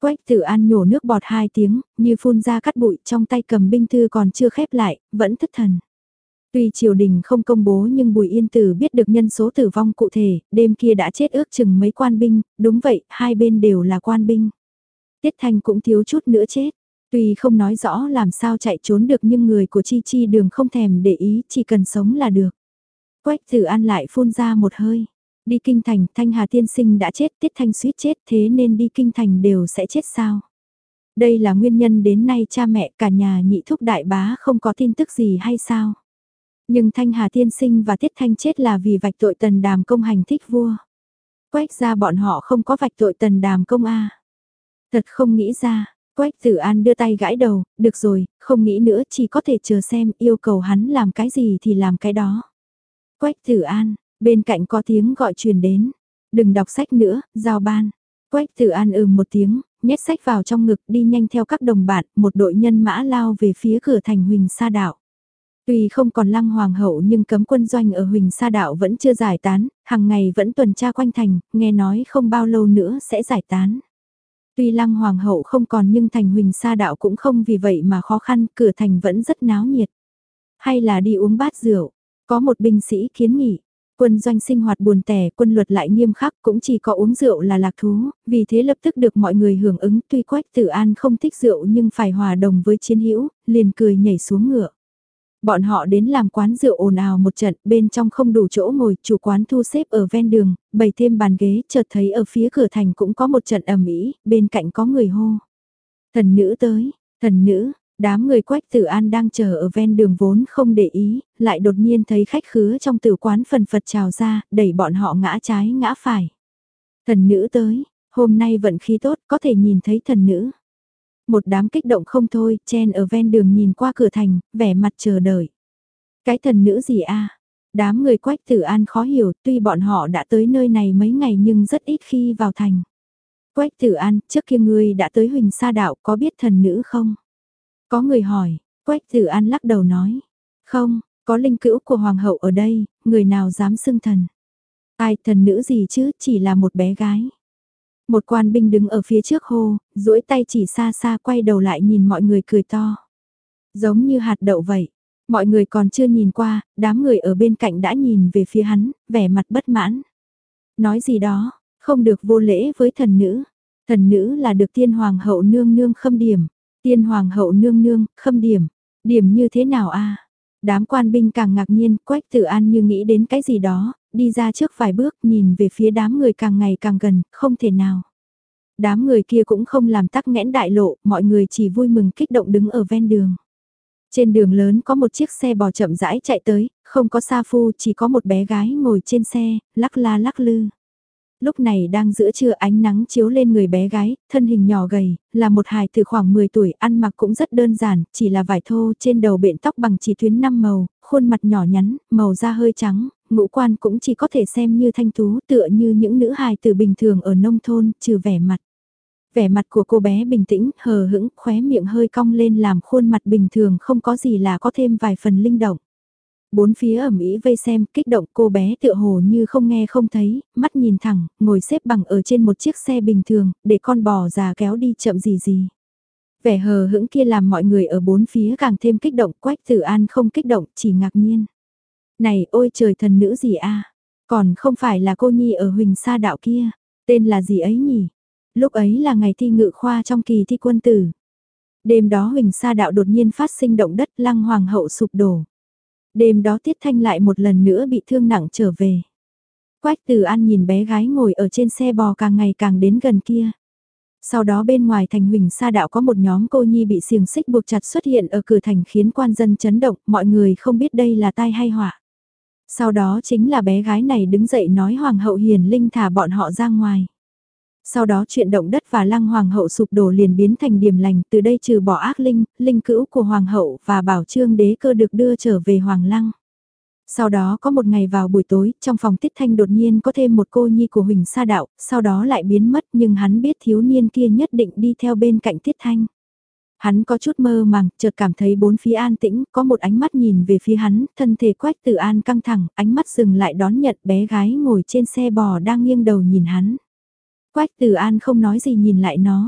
Quách Tử An nhổ nước bọt hai tiếng, như phun ra cát bụi, trong tay cầm binh thư còn chưa khép lại, vẫn thất thần. Tuy triều đình không công bố nhưng Bùi Yên Tử biết được nhân số tử vong cụ thể, đêm kia đã chết ước chừng mấy quan binh, đúng vậy, hai bên đều là quan binh. Tiết Thanh cũng thiếu chút nữa chết. Tuy không nói rõ làm sao chạy trốn được nhưng người của Chi Chi Đường không thèm để ý, chỉ cần sống là được. Quách Tử An lại phun ra một hơi. Đi kinh thành, Thanh Hà tiên sinh đã chết, Tiết Thanh suýt chết, thế nên đi kinh thành đều sẽ chết sao? Đây là nguyên nhân đến nay cha mẹ cả nhà nhị thúc đại bá không có tin tức gì hay sao? Nhưng Thanh Hà tiên sinh và Tiết Thanh chết là vì vạch tội Tần Đàm Công hành thích vua. Quách ra bọn họ không có vạch tội Tần Đàm Công a. Thật không nghĩ ra. Quách Tử An đưa tay gãi đầu, được rồi, không nghĩ nữa, chỉ có thể chờ xem, yêu cầu hắn làm cái gì thì làm cái đó. Quách Tử An, bên cạnh có tiếng gọi truyền đến, đừng đọc sách nữa, giao ban. Quách Tử An ừm một tiếng, nhét sách vào trong ngực, đi nhanh theo các đồng bạn, một đội nhân mã lao về phía cửa thành Huỳnh Sa Đạo. Tuy không còn Lăng Hoàng hậu nhưng cấm quân doanh ở Huỳnh Sa Đạo vẫn chưa giải tán, hàng ngày vẫn tuần tra quanh thành, nghe nói không bao lâu nữa sẽ giải tán. Tuy Lăng Hoàng hậu không còn nhưng thành Huỳnh Sa Đạo cũng không vì vậy mà khó khăn, cửa thành vẫn rất náo nhiệt. Hay là đi uống bát rượu, có một binh sĩ kiến nghị, quân doanh sinh hoạt buồn tẻ, quân luật lại nghiêm khắc, cũng chỉ có uống rượu là lạc thú, vì thế lập tức được mọi người hưởng ứng. Tuy Quách Tử An không thích rượu nhưng phải hòa đồng với chiến hữu, liền cười nhảy xuống ngựa. Bọn họ đến làm quán rượu ồn ào một trận, bên trong không đủ chỗ ngồi, chủ quán thu xếp ở ven đường, bày thêm bàn ghế, chợt thấy ở phía cửa thành cũng có một trận ầm ĩ, bên cạnh có người hô. Thần nữ tới, thần nữ, đám người Quách Tử An đang chờ ở ven đường vốn không để ý, lại đột nhiên thấy khách khứa trong tử quán phần phật trào ra, đẩy bọn họ ngã trái ngã phải. Thần nữ tới, hôm nay vận khí tốt, có thể nhìn thấy thần nữ. Một đám kích động không thôi, chen ở ven đường nhìn qua cửa thành, vẻ mặt chờ đợi. Cái thần nữ gì a? Đám người Quách Tử An khó hiểu, tuy bọn họ đã tới nơi này mấy ngày nhưng rất ít khi vào thành. Quách Tử An, trước kia ngươi đã tới Huỳnh Sa Đạo, có biết thần nữ không? Có người hỏi, Quách Tử An lắc đầu nói. Không, có linh cữu của Hoàng hậu ở đây, người nào dám xưng thần? Ai thần nữ gì chứ, chỉ là một bé gái. Một quan binh đứng ở phía trước hô, duỗi tay chỉ xa xa quay đầu lại nhìn mọi người cười to. Giống như hạt đậu vậy. Mọi người còn chưa nhìn qua, đám người ở bên cạnh đã nhìn về phía hắn, vẻ mặt bất mãn. Nói gì đó, không được vô lễ với thần nữ. Thần nữ là được tiên hoàng hậu nương nương khâm điểm. Tiên hoàng hậu nương nương, khâm điểm. Điểm như thế nào a? Đám quan binh càng ngạc nhiên, Quách Tử An như nghĩ đến cái gì đó, đi ra trước vài bước nhìn về phía đám người càng ngày càng gần, không thể nào. Đám người kia cũng không làm tắc nghẽn đại lộ, mọi người chỉ vui mừng kích động đứng ở ven đường. Trên đường lớn có một chiếc xe bò chậm rãi chạy tới, không có sa phu, chỉ có một bé gái ngồi trên xe, lắc la lắc lư. Lúc này đang giữa trưa, ánh nắng chiếu lên người bé gái, thân hình nhỏ gầy, là một hài từ khoảng mười tuổi, ăn mặc cũng rất đơn giản, chỉ là vải thô, trên đầu bện tóc bằng chỉ tuyến năm màu, khuôn mặt nhỏ nhắn, màu da hơi trắng, ngũ quan cũng chỉ có thể xem như thanh tú, tựa như những nữ hài từ bình thường ở nông thôn, trừ vẻ mặt. Vẻ mặt của cô bé bình tĩnh, hờ hững, khóe miệng hơi cong lên làm khuôn mặt bình thường không có gì là có thêm vài phần linh động. Bốn phía ẩm ý vây xem, kích động, cô bé tựa hồ như không nghe không thấy, mắt nhìn thẳng, ngồi xếp bằng ở trên một chiếc xe bình thường, để con bò già kéo đi chậm gì gì. Vẻ hờ hững kia làm mọi người ở bốn phía càng thêm kích động, Quách Tử An không kích động, chỉ ngạc nhiên. Này ôi trời, thần nữ gì a? Còn không phải là cô nhi ở Huỳnh Sa Đạo kia, tên là gì ấy nhỉ? Lúc ấy là ngày thi ngự khoa trong kỳ thi quân tử. Đêm đó Huỳnh Sa Đạo đột nhiên phát sinh động đất, Lăng Hoàng hậu sụp đổ. Đêm đó Tiết Thanh lại một lần nữa bị thương nặng trở về. Quách Tử An nhìn bé gái ngồi ở trên xe bò càng ngày càng đến gần kia. Sau đó bên ngoài thành Huỳnh Sa Đạo có một nhóm cô nhi bị xiềng xích buộc chặt xuất hiện ở cửa thành khiến quan dân chấn động, mọi người không biết đây là tai hay họa. Sau đó chính là bé gái này đứng dậy nói Hoàng hậu hiền linh thả bọn họ ra ngoài. Sau đó chuyện động đất và Lăng Hoàng hậu sụp đổ liền biến thành điểm lành, từ đây trừ bỏ ác linh, linh cữu của Hoàng hậu và Bảo Trương đế cơ được đưa trở về Hoàng Lăng. Sau đó có một ngày vào buổi tối, trong phòng Tiết Thanh đột nhiên có thêm một cô nhi của Huỳnh Sa Đạo, sau đó lại biến mất nhưng hắn biết thiếu niên kia nhất định đi theo bên cạnh Tiết Thanh. Hắn có chút mơ màng, chợt cảm thấy bốn phía an tĩnh, có một ánh mắt nhìn về phía hắn, thân thể Quách Tử An căng thẳng, ánh mắt dừng lại đón nhận bé gái ngồi trên xe bò đang nghiêng đầu nhìn hắn. Quách Tử An không nói gì nhìn lại nó.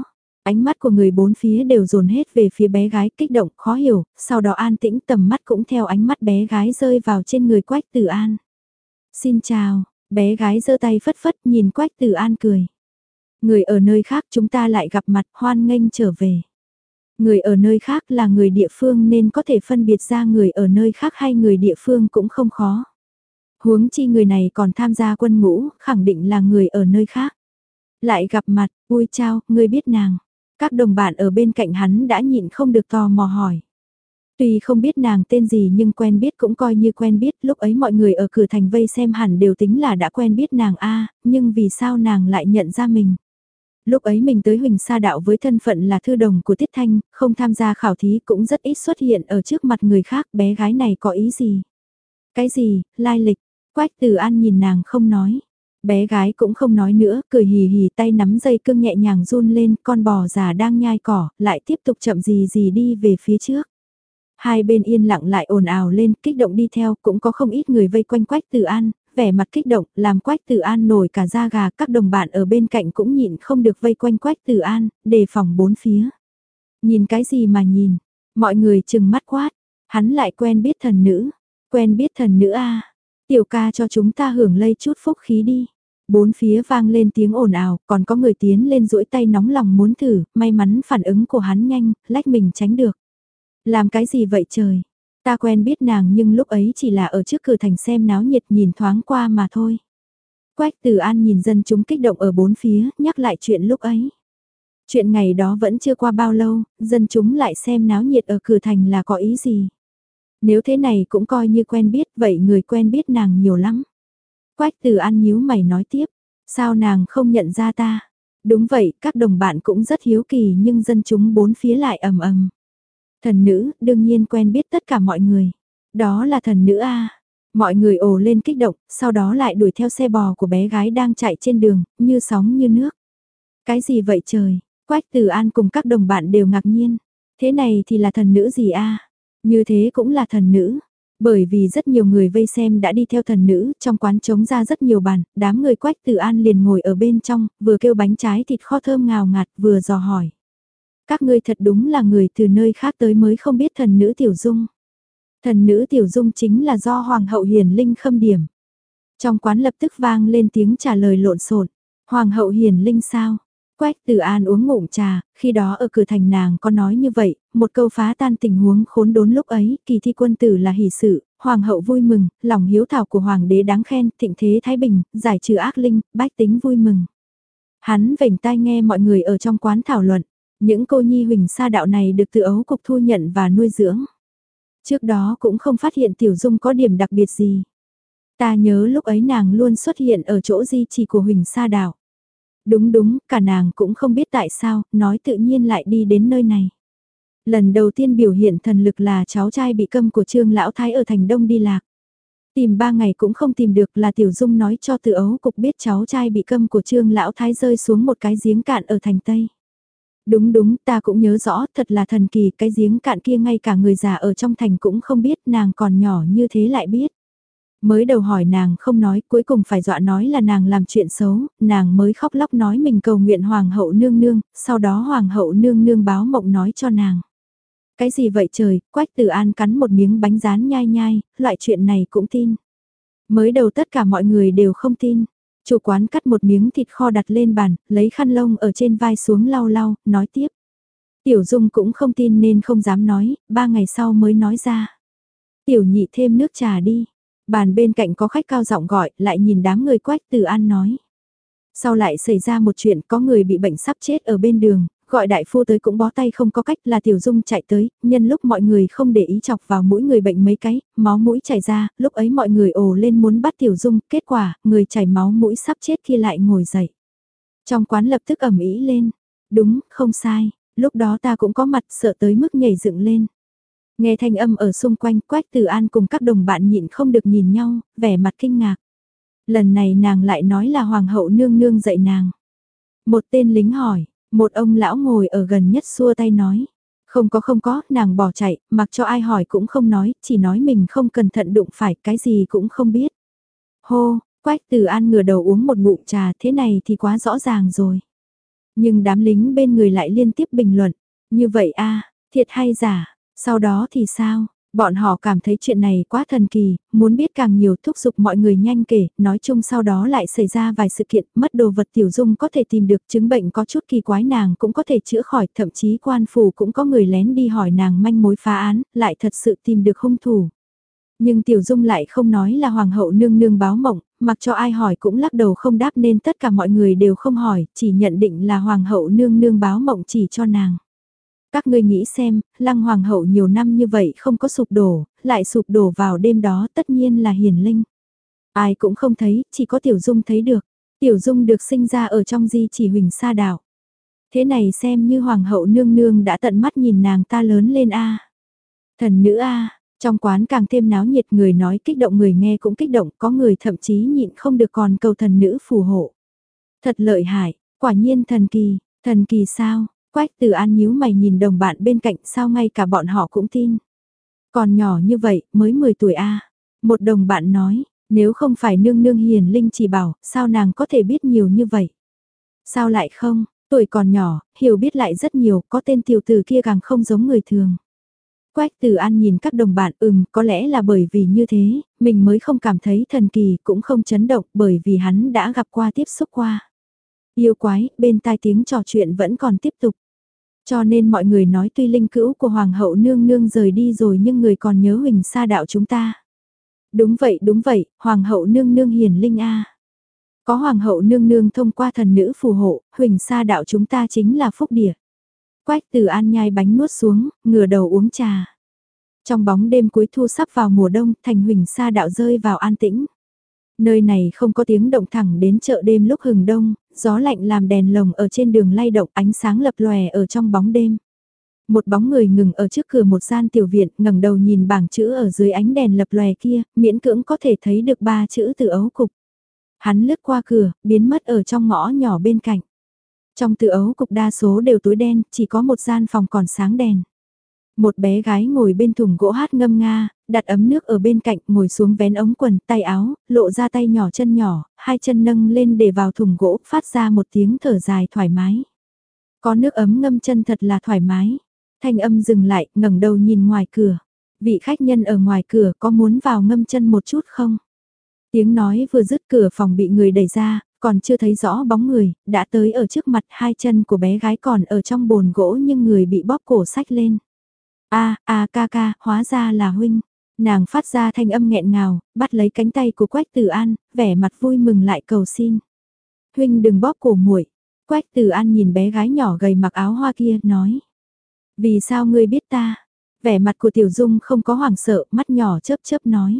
Ánh mắt của người bốn phía đều dồn hết về phía bé gái kích động, khó hiểu, sau đó an tĩnh tầm mắt cũng theo ánh mắt bé gái rơi vào trên người Quách Tử An. Xin chào, bé gái giơ tay phất phất nhìn Quách Tử An cười. Người ở nơi khác chúng ta lại gặp mặt hoan nghênh trở về. Người ở nơi khác là người địa phương nên có thể phân biệt ra người ở nơi khác hay người địa phương cũng không khó. Huống chi người này còn tham gia quân ngũ, khẳng định là người ở nơi khác. Lại gặp mặt, ui chao, ngươi biết nàng. Các đồng bạn ở bên cạnh hắn đã nhịn không được tò mò hỏi. Tuy không biết nàng tên gì nhưng quen biết cũng coi như quen biết, lúc ấy mọi người ở cửa thành vây xem hẳn đều tính là đã quen biết nàng a, nhưng vì sao nàng lại nhận ra mình. Lúc ấy mình tới Huỳnh Sa Đạo với thân phận là thư đồng của Tiết Thanh, không tham gia khảo thí cũng rất ít xuất hiện ở trước mặt người khác, bé gái này có ý gì? Cái gì, lai lịch? Quách Tử An nhìn nàng không nói. Bé gái cũng không nói nữa, cười hì hì tay nắm dây cương nhẹ nhàng run lên, con bò già đang nhai cỏ, lại tiếp tục chậm gì gì đi về phía trước. Hai bên yên lặng lại ồn ào lên, kích động đi theo, cũng có không ít người vây quanh Quách Tử An, vẻ mặt kích động, làm Quách Tử An nổi cả da gà, các đồng bạn ở bên cạnh cũng nhịn không được vây quanh Quách Tử An, đề phòng bốn phía. Nhìn cái gì mà nhìn, mọi người chừng mắt quát, hắn lại quen biết thần nữ, quen biết thần nữ a, tiểu ca cho chúng ta hưởng lây chút phúc khí đi. Bốn phía vang lên tiếng ồn ào, còn có người tiến lên duỗi tay nóng lòng muốn thử, may mắn phản ứng của hắn nhanh, lách mình tránh được. Làm cái gì vậy trời? Ta quen biết nàng nhưng lúc ấy chỉ là ở trước cửa thành xem náo nhiệt nhìn thoáng qua mà thôi. Quách Tử An nhìn dân chúng kích động ở bốn phía, nhắc lại chuyện lúc ấy. Chuyện ngày đó vẫn chưa qua bao lâu, dân chúng lại xem náo nhiệt ở cửa thành là có ý gì. Nếu thế này cũng coi như quen biết, vậy người quen biết nàng nhiều lắm. Quách Tử An nhíu mày nói tiếp, sao nàng không nhận ra ta? Đúng vậy, các đồng bạn cũng rất hiếu kỳ nhưng dân chúng bốn phía lại ầm ầm. Thần nữ, đương nhiên quen biết tất cả mọi người. Đó là thần nữ a. Mọi người ồ lên kích động, sau đó lại đuổi theo xe bò của bé gái đang chạy trên đường, như sóng như nước. Cái gì vậy trời? Quách Tử An cùng các đồng bạn đều ngạc nhiên. Thế này thì là thần nữ gì a? Như thế cũng là thần nữ. Bởi vì rất nhiều người vây xem đã đi theo thần nữ, trong quán trống ra rất nhiều bàn, đám người Quách Tử An liền ngồi ở bên trong, vừa kêu bánh trái thịt kho thơm ngào ngạt, vừa dò hỏi. Các ngươi thật đúng là người từ nơi khác tới mới không biết thần nữ Tiểu Dung. Thần nữ Tiểu Dung chính là do Hoàng hậu Hiền Linh khâm điểm. Trong quán lập tức vang lên tiếng trả lời lộn xộn. Hoàng hậu Hiền Linh sao? Quách Tử An uống ngụm trà, khi đó ở cửa thành nàng có nói như vậy, một câu phá tan tình huống khốn đốn lúc ấy, kỳ thi quân tử là hỷ sự, Hoàng hậu vui mừng, lòng hiếu thảo của Hoàng đế đáng khen, thịnh thế Thái Bình, giải trừ ác linh, bách tính vui mừng. Hắn vểnh tai nghe mọi người ở trong quán thảo luận. Những cô nhi Huỳnh Sa Đạo này được từ ấu cục thu nhận và nuôi dưỡng. Trước đó cũng không phát hiện Tiểu Dung có điểm đặc biệt gì. Ta nhớ lúc ấy nàng luôn xuất hiện ở chỗ di trì của Huỳnh Sa Đạo. Đúng đúng, cả nàng cũng không biết tại sao, nói tự nhiên lại đi đến nơi này. Lần đầu tiên biểu hiện thần lực là cháu trai bị câm của Trương Lão Thái ở thành Đông đi lạc. Tìm ba ngày cũng không tìm được là Tiểu Dung nói cho từ ấu cục biết cháu trai bị câm của Trương Lão Thái rơi xuống một cái giếng cạn ở thành Tây. Đúng đúng, ta cũng nhớ rõ, thật là thần kỳ, cái giếng cạn kia ngay cả người già ở trong thành cũng không biết, nàng còn nhỏ như thế lại biết. Mới đầu hỏi nàng không nói, cuối cùng phải dọa nói là nàng làm chuyện xấu, nàng mới khóc lóc nói mình cầu nguyện Hoàng hậu nương nương, sau đó Hoàng hậu nương nương báo mộng nói cho nàng. Cái gì vậy trời, Quách Tử An cắn một miếng bánh rán nhai nhai, loại chuyện này cũng tin. Mới đầu tất cả mọi người đều không tin. Chủ quán cắt một miếng thịt kho đặt lên bàn, lấy khăn lông ở trên vai xuống lau lau, nói tiếp. Tiểu Dung cũng không tin nên không dám nói, ba ngày sau mới nói ra. Tiểu nhị thêm nước trà đi. Bàn bên cạnh có khách cao giọng gọi, lại nhìn đám người Quách Tử An nói. Sau lại xảy ra một chuyện có người bị bệnh sắp chết ở bên đường, gọi đại phu tới cũng bó tay không có cách là Tiểu Dung chạy tới, nhân lúc mọi người không để ý chọc vào mũi người bệnh mấy cái, máu mũi chảy ra, lúc ấy mọi người ồ lên muốn bắt Tiểu Dung, kết quả, người chảy máu mũi sắp chết kia lại ngồi dậy. Trong quán lập tức ầm ĩ lên, đúng, không sai, lúc đó ta cũng có mặt sợ tới mức nhảy dựng lên. Nghe thanh âm ở xung quanh, Quách Tử An cùng các đồng bạn nhịn không được nhìn nhau, vẻ mặt kinh ngạc. Lần này nàng lại nói là Hoàng hậu nương nương dạy nàng. Một tên lính hỏi, một ông lão ngồi ở gần nhất xua tay nói. Không có không có, nàng bỏ chạy, mặc cho ai hỏi cũng không nói, chỉ nói mình không cẩn thận đụng phải, cái gì cũng không biết. Hô, Quách Tử An ngửa đầu uống một ngụm trà, thế này thì quá rõ ràng rồi. Nhưng đám lính bên người lại liên tiếp bình luận, như vậy a, thiệt hay giả, sau đó thì sao? Bọn họ cảm thấy chuyện này quá thần kỳ, muốn biết càng nhiều, thúc giục mọi người nhanh kể, nói chung sau đó lại xảy ra vài sự kiện, mất đồ vật Tiểu Dung có thể tìm được, chứng bệnh có chút kỳ quái nàng cũng có thể chữa khỏi, thậm chí quan phủ cũng có người lén đi hỏi nàng manh mối phá án, lại thật sự tìm được hung thủ. Nhưng Tiểu Dung lại không nói là hoàng hậu nương nương báo mộng, mặc cho ai hỏi cũng lắc đầu không đáp nên tất cả mọi người đều không hỏi, chỉ nhận định là hoàng hậu nương nương báo mộng chỉ cho nàng. Các ngươi nghĩ xem, lăng hoàng hậu nhiều năm như vậy không có sụp đổ, lại sụp đổ vào đêm đó tất nhiên là hiền linh. Ai cũng không thấy, chỉ có Tiểu Dung thấy được. Tiểu Dung được sinh ra ở trong di chỉ Huỳnh Sa Đảo. Thế này xem như hoàng hậu nương nương đã tận mắt nhìn nàng ta lớn lên a. Thần nữ a, trong quán càng thêm náo nhiệt, người nói kích động người nghe cũng kích động, có người thậm chí nhịn không được còn cầu thần nữ phù hộ. Thật lợi hại, quả nhiên thần kỳ, thần kỳ sao? Quách Từ An nhíu mày nhìn đồng bạn bên cạnh, sao ngay cả bọn họ cũng tin. Còn nhỏ như vậy, mới mười tuổi a. Một đồng bạn nói, nếu không phải nương nương hiền linh chỉ bảo, sao nàng có thể biết nhiều như vậy? Sao lại không, tuổi còn nhỏ, hiểu biết lại rất nhiều, có tên tiểu tử kia càng không giống người thường. Quách Từ An nhìn các đồng bạn, ừm, có lẽ là bởi vì như thế, mình mới không cảm thấy thần kỳ, cũng không chấn động, bởi vì hắn đã gặp qua tiếp xúc qua. Yêu quái, bên tai tiếng trò chuyện vẫn còn tiếp tục. Cho nên mọi người nói tuy linh cữu của Hoàng hậu nương nương rời đi rồi nhưng người còn nhớ Huỳnh Sa Đạo chúng ta. Đúng vậy, đúng vậy, Hoàng hậu nương nương hiền linh a. Có Hoàng hậu nương nương thông qua thần nữ phù hộ, Huỳnh Sa Đạo chúng ta chính là phúc địa. Quách Từ An nhai bánh nuốt xuống, ngửa đầu uống trà. Trong bóng đêm cuối thu sắp vào mùa đông, thành Huỳnh Sa Đạo rơi vào an tĩnh. Nơi này không có tiếng động, thẳng đến chợ đêm lúc hừng đông, gió lạnh làm đèn lồng ở trên đường lay động, ánh sáng lập lòe ở trong bóng đêm. Một bóng người ngừng ở trước cửa một gian tiểu viện, ngẩng đầu nhìn bảng chữ ở dưới ánh đèn lập lòe kia, miễn cưỡng có thể thấy được ba chữ Từ Ấu Cục. Hắn lướt qua cửa, biến mất ở trong ngõ nhỏ bên cạnh. Trong Từ Ấu Cục đa số đều tối đen, chỉ có một gian phòng còn sáng đèn. Một bé gái ngồi bên thùng gỗ hát ngâm nga, đặt ấm nước ở bên cạnh, ngồi xuống vén ống quần, tay áo, lộ ra tay nhỏ chân nhỏ, hai chân nâng lên để vào thùng gỗ, phát ra một tiếng thở dài thoải mái. Có nước ấm ngâm chân thật là thoải mái. Thanh âm dừng lại, ngẩng đầu nhìn ngoài cửa. Vị khách nhân ở ngoài cửa có muốn vào ngâm chân một chút không? Tiếng nói vừa dứt, cửa phòng bị người đẩy ra, còn chưa thấy rõ bóng người, đã tới ở trước mặt, hai chân của bé gái còn ở trong bồn gỗ nhưng người bị bóp cổ xách lên. A, a ca ca, hóa ra là huynh. Nàng phát ra thanh âm nghẹn ngào, bắt lấy cánh tay của Quách Từ An, vẻ mặt vui mừng lại cầu xin. Huynh đừng bóp cổ muội. Quách Từ An nhìn bé gái nhỏ gầy mặc áo hoa kia, nói. Vì sao ngươi biết ta? Vẻ mặt của Tiểu Dung không có hoảng sợ, mắt nhỏ chớp chớp nói.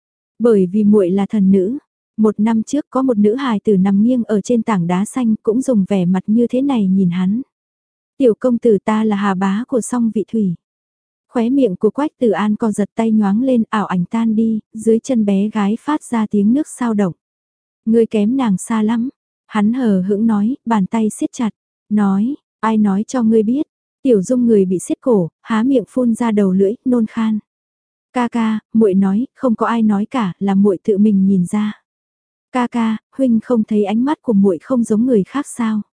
Bởi vì muội là thần nữ. Một năm trước có một nữ hài tử nằm nghiêng ở trên tảng đá xanh cũng dùng vẻ mặt như thế này nhìn hắn. Tiểu công tử ta là Hà Bá của Song Vị Thủy. Khóe miệng của Quách Từ An co giật, tay nhoáng lên, ảo ảnh tan đi, dưới chân bé gái phát ra tiếng nước sao động. Ngươi kém nàng xa lắm. Hắn hờ hững nói, bàn tay siết chặt. Nói, ai nói cho ngươi biết. Tiểu Dung người bị siết cổ, há miệng phun ra đầu lưỡi, nôn khan. Ca ca, muội nói, không có ai nói cả, là muội tự mình nhìn ra. Ca ca, huynh không thấy ánh mắt của muội không giống người khác sao?